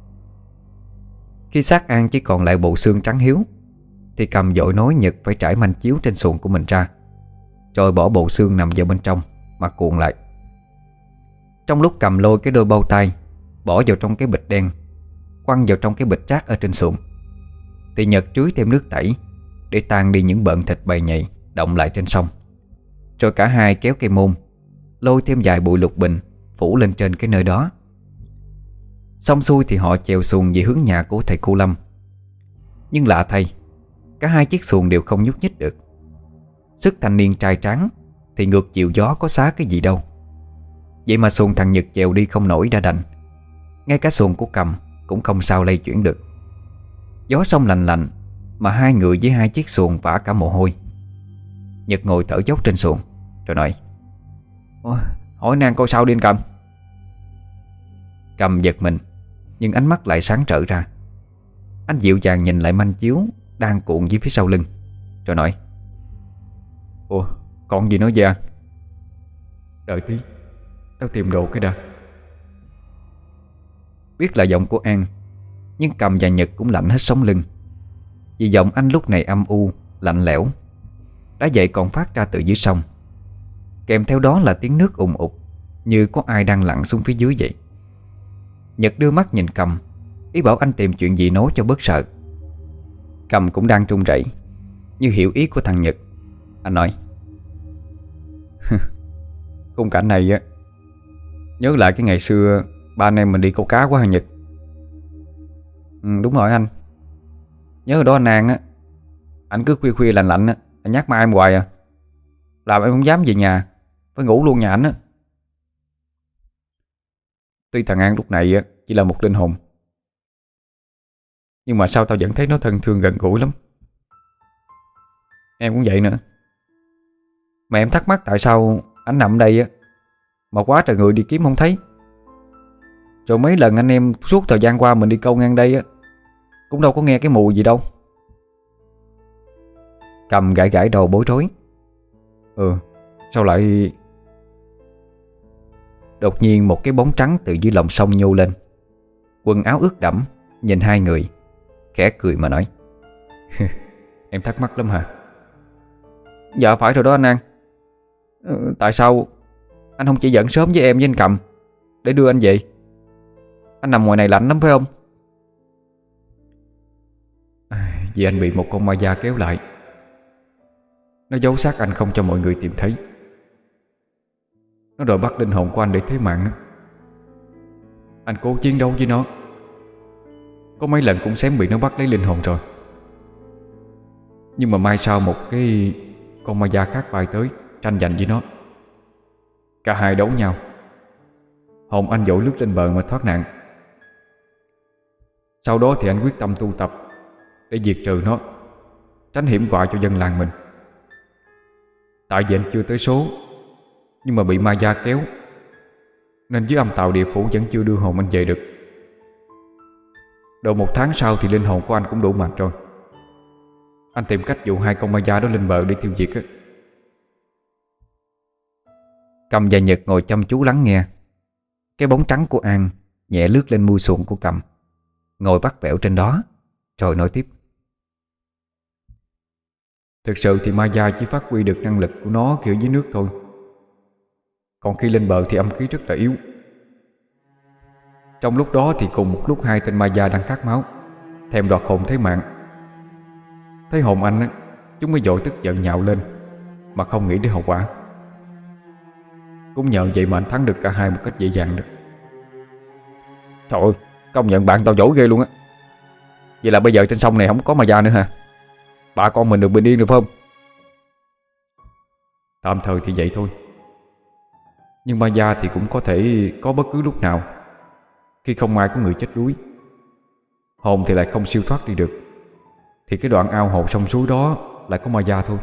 Khi xác An chỉ còn lại bộ xương trắng hiếu thì Cầm vội nói Nhật phải trải manh chiếu trên xuồng của mình ra, rồi bỏ bộ xương nằm vào bên trong mà cuộn lại. Trong lúc Cầm lôi cái đôi bao tay bỏ vào trong cái bịch đen, quăng vào trong cái bịch rác ở trên xuồng, thì Nhật trưới thêm nước tẩy để tan đi những bợn thịt bầy nhầy động lại trên sông. Rồi cả hai kéo cây môn, lôi thêm vài bụi lục bình phủ lên trên cái nơi đó. Xong xuôi thì họ chèo xuồng về hướng nhà của thầy Cô Lâm. Nhưng lạ thay, cả hai chiếc xuồng đều không nhúc nhích được. Sức thanh niên trai tráng thì ngược chiều gió có xá cái gì đâu. Vậy mà xuồng thằng Nhật chèo đi không nổi đã đành. Ngay cả xuồng của Cầm cũng không sao lay chuyển được. Gió sông lành lạnh mà hai người với hai chiếc xuồng vã cả mồ hôi. Nhật ngồi thở dốc trên xuồng rồi nói: Hỏi Nan coi sao đi anh Cầm. Cầm giật mình, nhưng ánh mắt lại sáng trở ra. Anh dịu dàng nhìn lại manh chiếu đang cuộn dưới phía sau lưng, rồi nói: Còn gì nói về anh? Đợi tí, tao tìm đồ cái đã. Biết là giọng của An, nhưng Cầm và Nhật cũng lạnh hết sống lưng. Vì giọng anh lúc này âm u, lạnh lẽo, đã vậy còn phát ra từ dưới sông. Kèm theo đó là tiếng nước ùn ụt, như có ai đang lặn xuống phía dưới vậy. Nhật đưa mắt nhìn Cầm, ý bảo anh tìm chuyện gì nói cho bớt sợ. Cầm cũng đang run rẩy, như hiểu ý của thằng Nhật. Anh nói: Khung cảnh này á, Nhớ lại cái ngày xưa ba anh em mình đi câu cá quá hả Nhật? Đúng rồi anh. Nhớ hồi đó anh An á, anh cứ khuya khuya lạnh lạnh á, anh nhắc mai em hoài à. Làm em không dám về nhà, phải ngủ luôn nhà anh á. Tuy thằng An lúc này á chỉ là một linh hồn, nhưng mà sao tao vẫn thấy nó thân thương gần gũi lắm. Em cũng vậy nữa. Mà em thắc mắc tại sao anh nằm đây á mà quá trời người đi kiếm không thấy. Rồi mấy lần anh em suốt thời gian qua mình đi câu ngang đây á cũng đâu có nghe cái mùi gì đâu. Cầm gãi gãi đầu bối rối. Sao lại... Đột nhiên một cái bóng trắng từ dưới lòng sông nhô lên, quần áo ướt đẫm, nhìn hai người, khẽ cười mà nói: Em thắc mắc lắm hả? Dạ phải rồi đó anh An. Tại sao anh không chỉ dẫn sớm với em với anh Cầm để đưa anh về? Anh nằm ngoài này lạnh lắm phải không? Vì anh bị một con ma da kéo lại. Nó giấu xác anh không cho mọi người tìm thấy. Nó đòi bắt linh hồn của anh để thế mạng á. Anh cố chiến đấu với nó, có mấy lần cũng xém bị nó bắt lấy linh hồn rồi. Nhưng mà mai sau một cái con ma da khác bay tới tranh giành với nó. Cả hai đấu nhau, hồn anh dội lướt lên bờ mà thoát nạn. Sau đó thì anh quyết tâm tu tập để diệt trừ nó, tránh hiểm họa cho dân làng mình. Tại vì anh chưa tới số, nhưng mà bị ma da kéo, nên dưới âm tào địa phủ vẫn chưa đưa hồn anh về được. Độ 1 tháng sau thì linh hồn của anh cũng đủ mạnh rồi. Anh tìm cách dụ hai con ma da đó lên bờ để tiêu diệt á. Cầm và Nhật ngồi chăm chú lắng nghe. Cái bóng trắng của An nhẹ lướt lên mui xuồng của Cầm, ngồi bắt bẻo trên đó, rồi nói tiếp: Thực sự thì ma da chỉ phát huy được năng lực của nó khi ở dưới nước thôi. Còn khi lên bờ thì âm khí rất là yếu. Trong lúc đó thì cùng một lúc hai tên ma da đang khát máu, thèm đoạt hồn thế mạng. Thấy hồn anh á, chúng mới dội tức giận nhào lên, mà không nghĩ đến hậu quả. Cũng nhờ vậy mà anh thắng được cả hai một cách dễ dàng đó. Trời ơi, công nhận bạn tao giỏi ghê luôn á. Vậy là bây giờ trên sông này không có ma da nữa hả? Bà con mình được bình yên được phải không? Tạm thời thì vậy thôi. Nhưng ma da thì cũng có thể có bất cứ lúc nào, khi không may có người chết đuối, hồn thì lại không siêu thoát đi được, thì cái đoạn ao hồ sông suối đó lại có ma da thôi.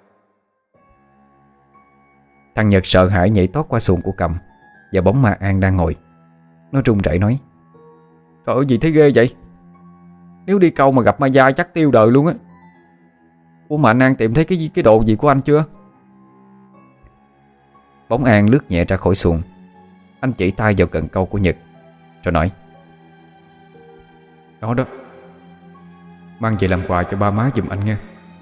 Thằng Nhật sợ hãi nhảy tót qua xuồng của Cầm và bóng ma An đang ngồi. Nó run rẩy nói: Trời ơi, gì thấy ghê vậy? Nếu đi câu mà gặp ma da chắc tiêu đời luôn á. Ủa mà anh An tìm thấy cái đồ gì của anh chưa? Bóng An lướt nhẹ ra khỏi xuồng. Anh chỉ tay vào cần câu của Nhật rồi nói: Đó đó, mang về làm quà cho ba má giùm anh nghe.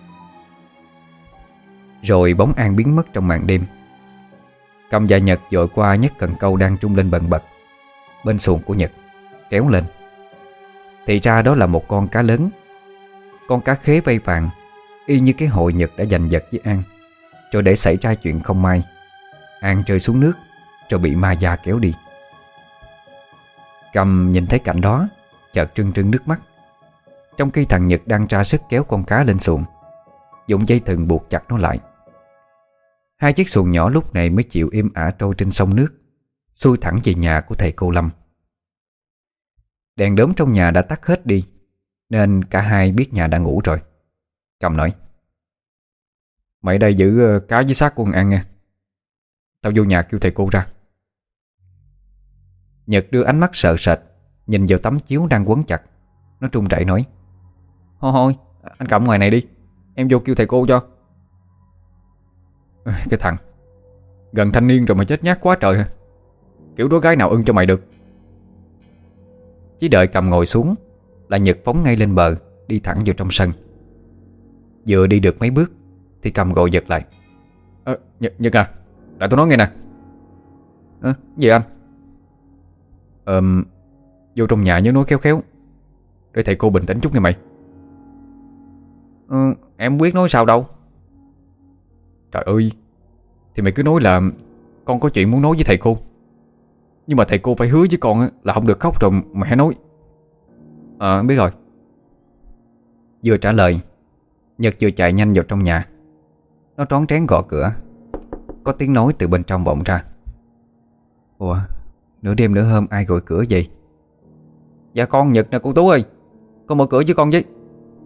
Rồi bóng An biến mất trong màn đêm. Cầm và Nhật dội qua nhấc cần câu đang trung lên bần bật bên xuồng của Nhật, kéo lên. Thì ra đó là một con cá lớn, con cá khế vây vàng, y như cái hội Nhật đã giành giật với An, rồi để xảy ra chuyện không may, An rơi xuống nước rồi bị ma da kéo đi. Cầm nhìn thấy cảnh đó, chợt trưng trưng nước mắt, trong khi thằng Nhật đang ra sức kéo con cá lên xuồng, dùng dây thừng buộc chặt nó lại. Hai chiếc xuồng nhỏ lúc này mới chịu im ả trôi trên sông nước, xuôi thẳng về nhà của thầy cô Lâm. Đèn đốm trong nhà đã tắt hết đi, nên cả hai biết nhà đã ngủ rồi. Cầm nói: Mày đây giữ cá với xác của con An nha. Tao vô nhà kêu thầy cô ra. Nhật đưa ánh mắt sợ sệt nhìn vào tấm chiếu đang quấn chặt. Nó run rẩy nói: Thôi anh Cầm ngoài này đi, em vô kêu thầy cô cho. Cái thằng gần thanh niên rồi mà chết nhát quá trời hả? Kiểu đó gái nào ưng cho mày được. Chỉ đợi Cầm ngồi xuống là Nhật phóng ngay lên bờ, đi thẳng vào trong sân. Vừa đi được mấy bước thì Cầm gọi giật lại: Nhật à, lại tôi nói nghe nè. Gì anh? Vô trong nhà nhớ nói khéo khéo, để thầy cô bình tĩnh chút nghe mày. Em biết nói sao đâu. Trời ơi, thì mày cứ nói là con có chuyện muốn nói với thầy cô. Nhưng mà thầy cô phải hứa với con á, là không được khóc rồi mẹ nói. Biết rồi. Vừa trả lời, Nhật vừa chạy nhanh vào trong nhà. Nó rón rén gõ cửa. Có tiếng nói từ bên trong vọng ra. Ủa, nửa đêm nửa hôm ai gọi cửa vậy? Dạ con Nhật nè cô Tú ơi, con mở cửa với con với.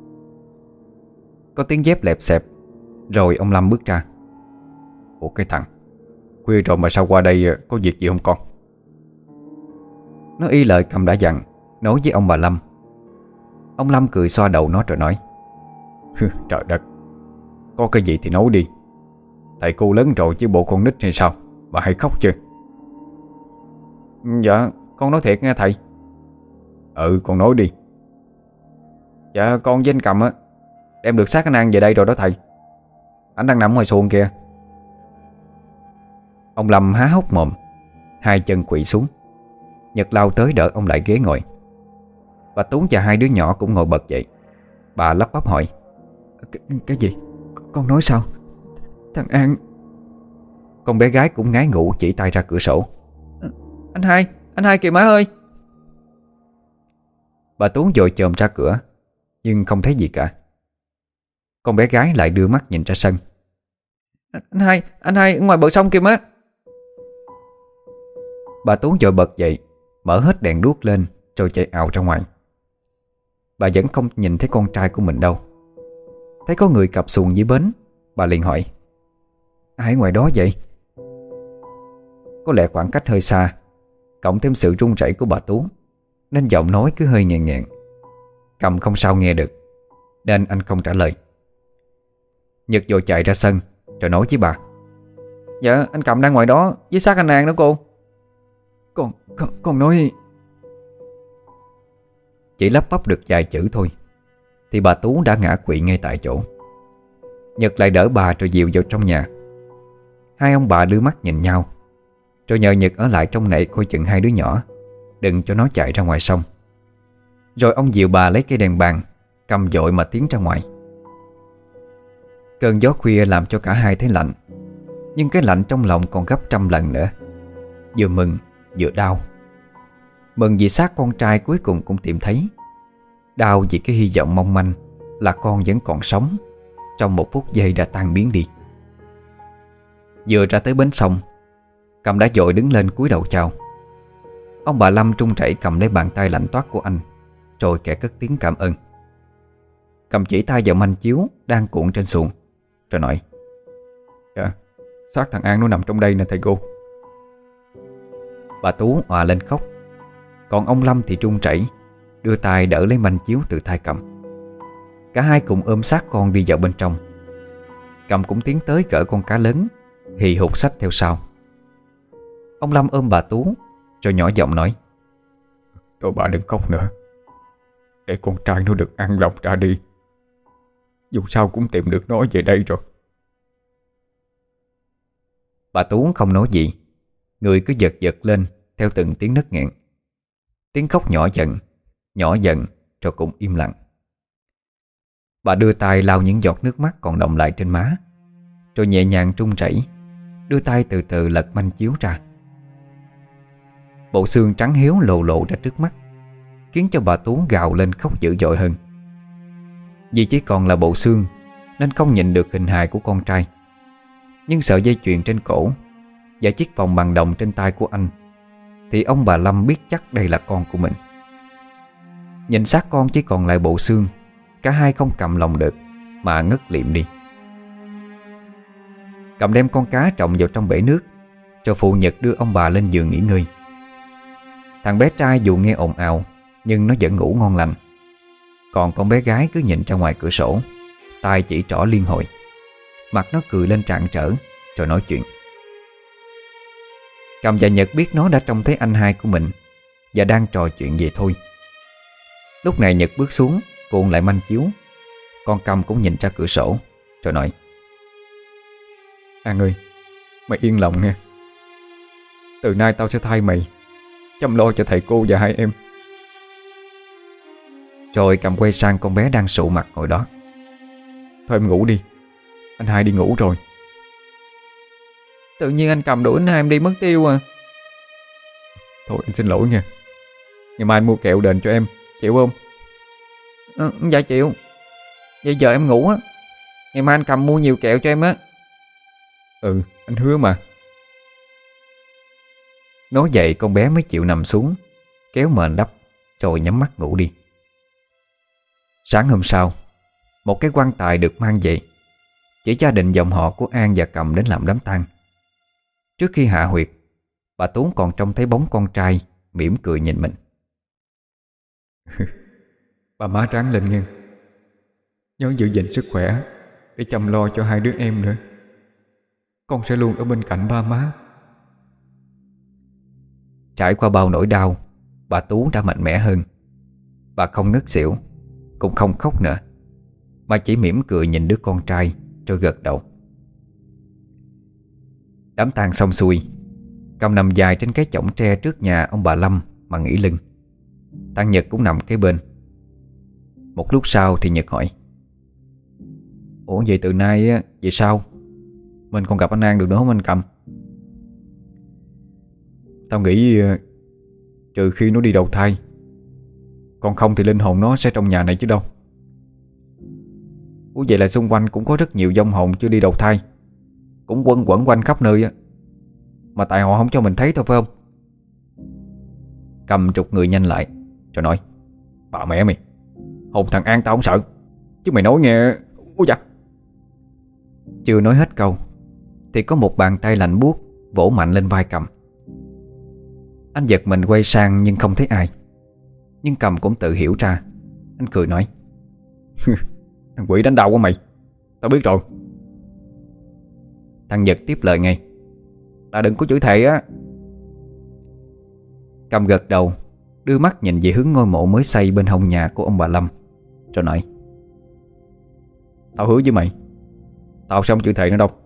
Có tiếng dép lẹp xẹp. Rồi ông Lâm bước ra. Ủa cái thằng, khuya rồi mà sao qua đây, có việc gì không con? Nó y lời Cầm đã dặn, nói với ông bà Lâm. Ông Lâm cười xoa đầu nó rồi nói. Trời đất, có cái gì thì nói đi. Thầy cô lớn rồi chứ bộ con nít hay sao mà hay khóc chứ? Dạ con nói thiệt nghe thầy. Con nói đi. Dạ con với anh Cầm á đem được xác anh An về đây rồi đó thầy. Anh đang nằm ngoài xuồng kìa. Ông Lâm há hốc mồm, hai chân quỵ xuống. Nhật lao tới đỡ ông lại ghế ngồi. Bà Tú và hai đứa nhỏ cũng ngồi bật dậy. Bà lắp bắp hỏi. Cái gì? Con nói sao? Thằng An... Con bé gái cũng ngái ngủ chỉ tay ra cửa sổ. Anh hai kìa má ơi. Bà Tú vội chồm ra cửa, nhưng không thấy gì cả. Con bé gái lại đưa mắt nhìn ra sân. Anh hai ở ngoài bờ sông kìa má. Bà Tú vội bật dậy, mở hết đèn đuốc lên rồi chạy ào ra ngoài. Bà vẫn không nhìn thấy con trai của mình đâu. Thấy có người cập xuồng dưới bến, bà liền hỏi. Ai ngoài đó vậy? Có lẽ khoảng cách hơi xa, cộng thêm sự run rẩy của bà Tú, nên giọng nói cứ hơi nghẹn nghẹn. Cầm không sao nghe được, nên anh không trả lời. Nhật vội chạy ra sân rồi nói với bà. Dạ anh Cầm đang ngoài đó với xác anh An đó cô. Con nói... Chỉ lắp bắp được vài chữ thôi thì bà Tú đã ngã quỵ ngay tại chỗ. Nhật lại đỡ bà rồi dìu vào trong nhà. Hai ông bà đưa mắt nhìn nhau, rồi nhờ Nhật ở lại trong này coi chừng hai đứa nhỏ, đừng cho nó chạy ra ngoài sông. Rồi ông dìu bà lấy cây đèn bàn, cầm dội mà tiến ra ngoài. Cơn gió khuya làm cho cả hai thấy lạnh, nhưng cái lạnh trong lòng còn gấp trăm lần nữa. Vừa mừng vừa đau. Mừng vì xác con trai cuối cùng cũng tìm thấy. Đau vì cái hy vọng mong manh là con vẫn còn sống trong một phút giây đã tan biến đi. Vừa ra tới bến sông, Cầm đã vội đứng lên cúi đầu chào. Ông bà Lâm trung chảy cầm lấy bàn tay lạnh toát của anh, rồi kẻ cất tiếng cảm ơn. Cầm chỉ tay vào manh chiếu đang cuộn trên xuồng, rồi nói. Dạ, xác thằng An nó nằm trong đây nè thầy cô. Bà Tú òa lên khóc. Còn ông Lâm thì trung chảy đưa tay đỡ lấy manh chiếu từ tay Cầm. Cả hai cùng ôm xác con đi vào bên trong. Cầm cũng tiến tới cỡ con cá lớn, hì hục xách theo sau. Ông Lâm ôm bà Tú rồi nhỏ giọng nói. Thôi bà đừng khóc nữa, để con trai nó được an lòng ra đi. Dù sao cũng tìm được nó về đây rồi. Bà Tú không nói gì, người cứ giật giật lên theo từng tiếng nấc nghẹn. Tiếng khóc nhỏ dần rồi cũng im lặng. Bà đưa tay lau những giọt nước mắt còn đọng lại trên má, rồi nhẹ nhàng trung chảy đưa tay từ từ lật manh chiếu ra. Bộ xương trắng hiếu lộ lộ ra trước mắt, khiến cho bà Tú gào lên khóc dữ dội hơn. Vì chỉ còn là bộ xương nên không nhìn được hình hài của con trai, nhưng sợi dây chuyền trên cổ và chiếc vòng bằng đồng trên tay của anh thì ông bà Lâm biết chắc đây là con của mình. Nhìn xác con chỉ còn lại bộ xương, cả hai không cầm lòng được mà ngất lịm đi. Cầm đem con cá trồng vào trong bể nước, rồi phụ Nhật đưa ông bà lên giường nghỉ ngơi. Thằng bé trai dù nghe ồn ào nhưng nó vẫn ngủ ngon lành. Còn con bé gái cứ nhìn ra ngoài cửa sổ, tay chỉ trỏ liên hồi, mặt nó cười lên rạng rỡ rồi nói chuyện. Cầm và Nhật biết nó đã trông thấy anh hai của mình và đang trò chuyện về thôi. Lúc này Nhật bước xuống cuộn lại manh chiếu. Con Cầm cũng nhìn ra cửa sổ rồi nói. An ơi, mày yên lòng nghe. Từ nay tao sẽ thay mày chăm lo cho thầy cô và hai em. Rồi Cầm quay sang con bé đang sụ mặt ngồi đó. Thôi em ngủ đi, anh hai đi ngủ rồi. Tự nhiên anh Cầm đuổi anh hai em đi mất tiêu à. Thôi anh xin lỗi nha. Ngày mai anh mua kẹo đền cho em, chịu không? Dạ chịu. Vậy giờ em ngủ á, ngày mai anh cầm mua nhiều kẹo cho em á. Ừ, anh hứa mà. Nói vậy con bé mới chịu nằm xuống, kéo mền đắp rồi nhắm mắt ngủ đi. Sáng hôm sau, một cái quan tài được mang về. Chỉ gia đình dòng họ của An và Cầm đến làm đám tang. Trước khi hạ huyệt, bà Tú còn trông thấy bóng con trai mỉm cười nhìn mình. Bà má ráng lên nghe. Nhớ giữ gìn sức khỏe để chăm lo cho hai đứa em nữa. Con sẽ luôn ở bên cạnh ba má. Trải qua bao nỗi đau, bà Tú đã mạnh mẽ hơn. Bà không ngất xỉu, cũng không khóc nữa, mà chỉ mỉm cười nhìn đứa con trai rồi gật đầu. Đám tang xong xuôi, Cầm nằm dài trên cái chõng tre trước nhà ông bà Lâm mà nghỉ lưng. Thằng Nhật cũng nằm kế bên. Một lúc sau thì Nhật hỏi: Ủa vậy từ nay á, về sau mình còn gặp anh An được nữa không anh Cầm? Tao nghĩ trừ khi nó đi đầu thai, còn không thì linh hồn nó sẽ trong nhà này chứ đâu. Ủa vậy là xung quanh cũng có rất nhiều vong hồn chưa đi đầu thai, cũng quanh quẩn quanh khắp nơi á, mà tại họ không cho mình thấy thôi phải không? Cầm trục người nhanh lại rồi nói: Bà mẹ mày, hồn thằng An tao không sợ, chứ mày nói nghe. Ôi dạ. Chưa nói hết câu thì có một bàn tay lạnh buốt vỗ mạnh lên vai Cầm. Anh giật mình quay sang nhưng không thấy ai. Nhưng Cầm cũng tự hiểu ra. Anh cười nói: Thằng quỷ đánh đầu của mày, tao biết rồi. Thằng Nhật tiếp lời ngay: Là đừng có chửi thề á. Cầm gật đầu, đưa mắt nhìn về hướng ngôi mộ mới xây bên hông nhà của ông bà Lâm, rồi nói: Tao hứa với mày, tao sẽ không chửi thề nữa đâu.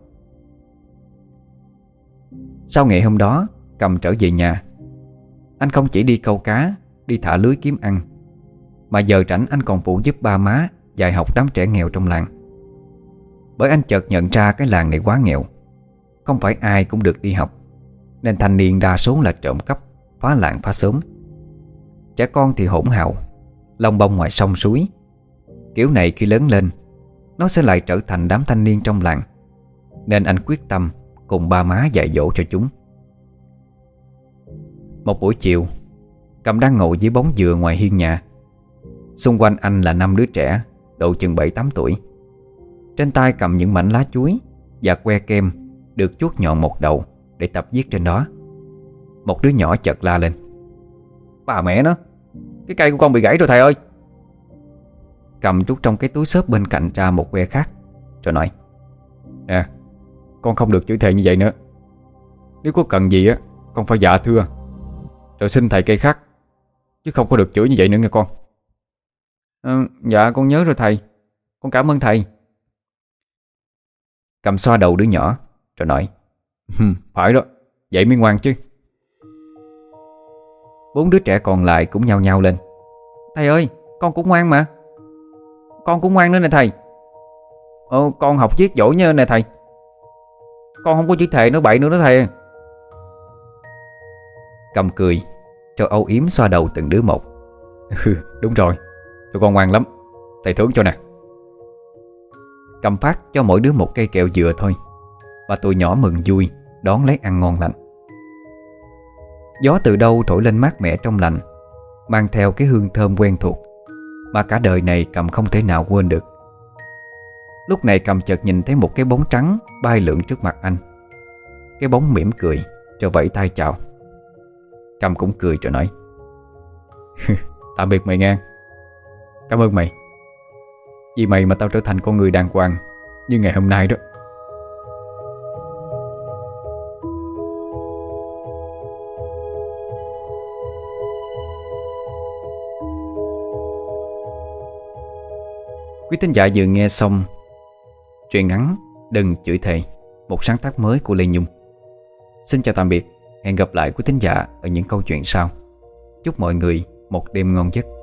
Sau ngày hôm đó, Cầm trở về nhà. Anh không chỉ đi câu cá, đi thả lưới kiếm ăn, mà giờ rảnh anh còn phụ giúp ba má dạy học đám trẻ nghèo trong làng. Bởi anh chợt nhận ra cái làng này quá nghèo, không phải ai cũng được đi học, nên thanh niên đa số là trộm cắp, phá làng phá xóm. Trẻ con thì hỗn hào, lông bông ngoài sông suối. Kiểu này khi lớn lên, nó sẽ lại trở thành đám thanh niên trong làng. Nên anh quyết tâm cùng ba má dạy dỗ cho chúng. Một buổi chiều, Cầm đang ngồi dưới bóng dừa ngoài hiên nhà. Xung quanh anh là 5 đứa trẻ độ chừng 7-8 tuổi. Trên tay cầm những mảnh lá chuối và que kem được chuốt nhọn một đầu để tập viết trên đó. Một đứa nhỏ chợt la lên: Bà mẹ nó, cái cây của con bị gãy rồi thầy ơi. Cầm rút trong cái túi xốp bên cạnh ra một que khác, rồi nói: Nè, con không được chửi thề như vậy nữa. Nếu có cần gì á, con phải dạ thưa rồi xin thầy cây khác, chứ không có được chửi như vậy nữa nghe con. Dạ con nhớ rồi thầy, con cảm ơn thầy. Cầm xoa đầu đứa nhỏ rồi nói: Phải đó, vậy mới ngoan chứ. 4 đứa trẻ còn lại cũng nhao nhao lên: Thầy ơi, con cũng ngoan mà. Con cũng ngoan nữa nè thầy. Con học viết giỏi nha nè thầy. Con không có chữ thề nói bậy nữa đó thầy. Cầm cười rồi âu yếm xoa đầu từng đứa một. Đúng rồi, tụi con ngoan lắm, thầy thưởng cho nè. Cầm phát cho mỗi đứa một cây kẹo dừa thôi, và tụi nhỏ mừng vui đón lấy ăn ngon lành. Gió từ đâu thổi lên mát mẻ trong lành, mang theo cái hương thơm quen thuộc mà cả đời này Cầm không thể nào quên được. Lúc này Cầm chợt nhìn thấy một cái bóng trắng bay lượn trước mặt anh. Cái bóng mỉm cười rồi vẫy tay chào. Cầm cũng cười rồi nói: Tạm biệt mày nghe. Cảm ơn mày, vì mày mà tao trở thành con người đàng hoàng như ngày hôm nay đó. Quý thính giả vừa nghe xong truyện ngắn Đừng Chửi Thề, một sáng tác mới của Lê Nhung. Xin chào tạm biệt, hẹn gặp lại quý thính giả ở những câu chuyện sau. Chúc mọi người một đêm ngon giấc.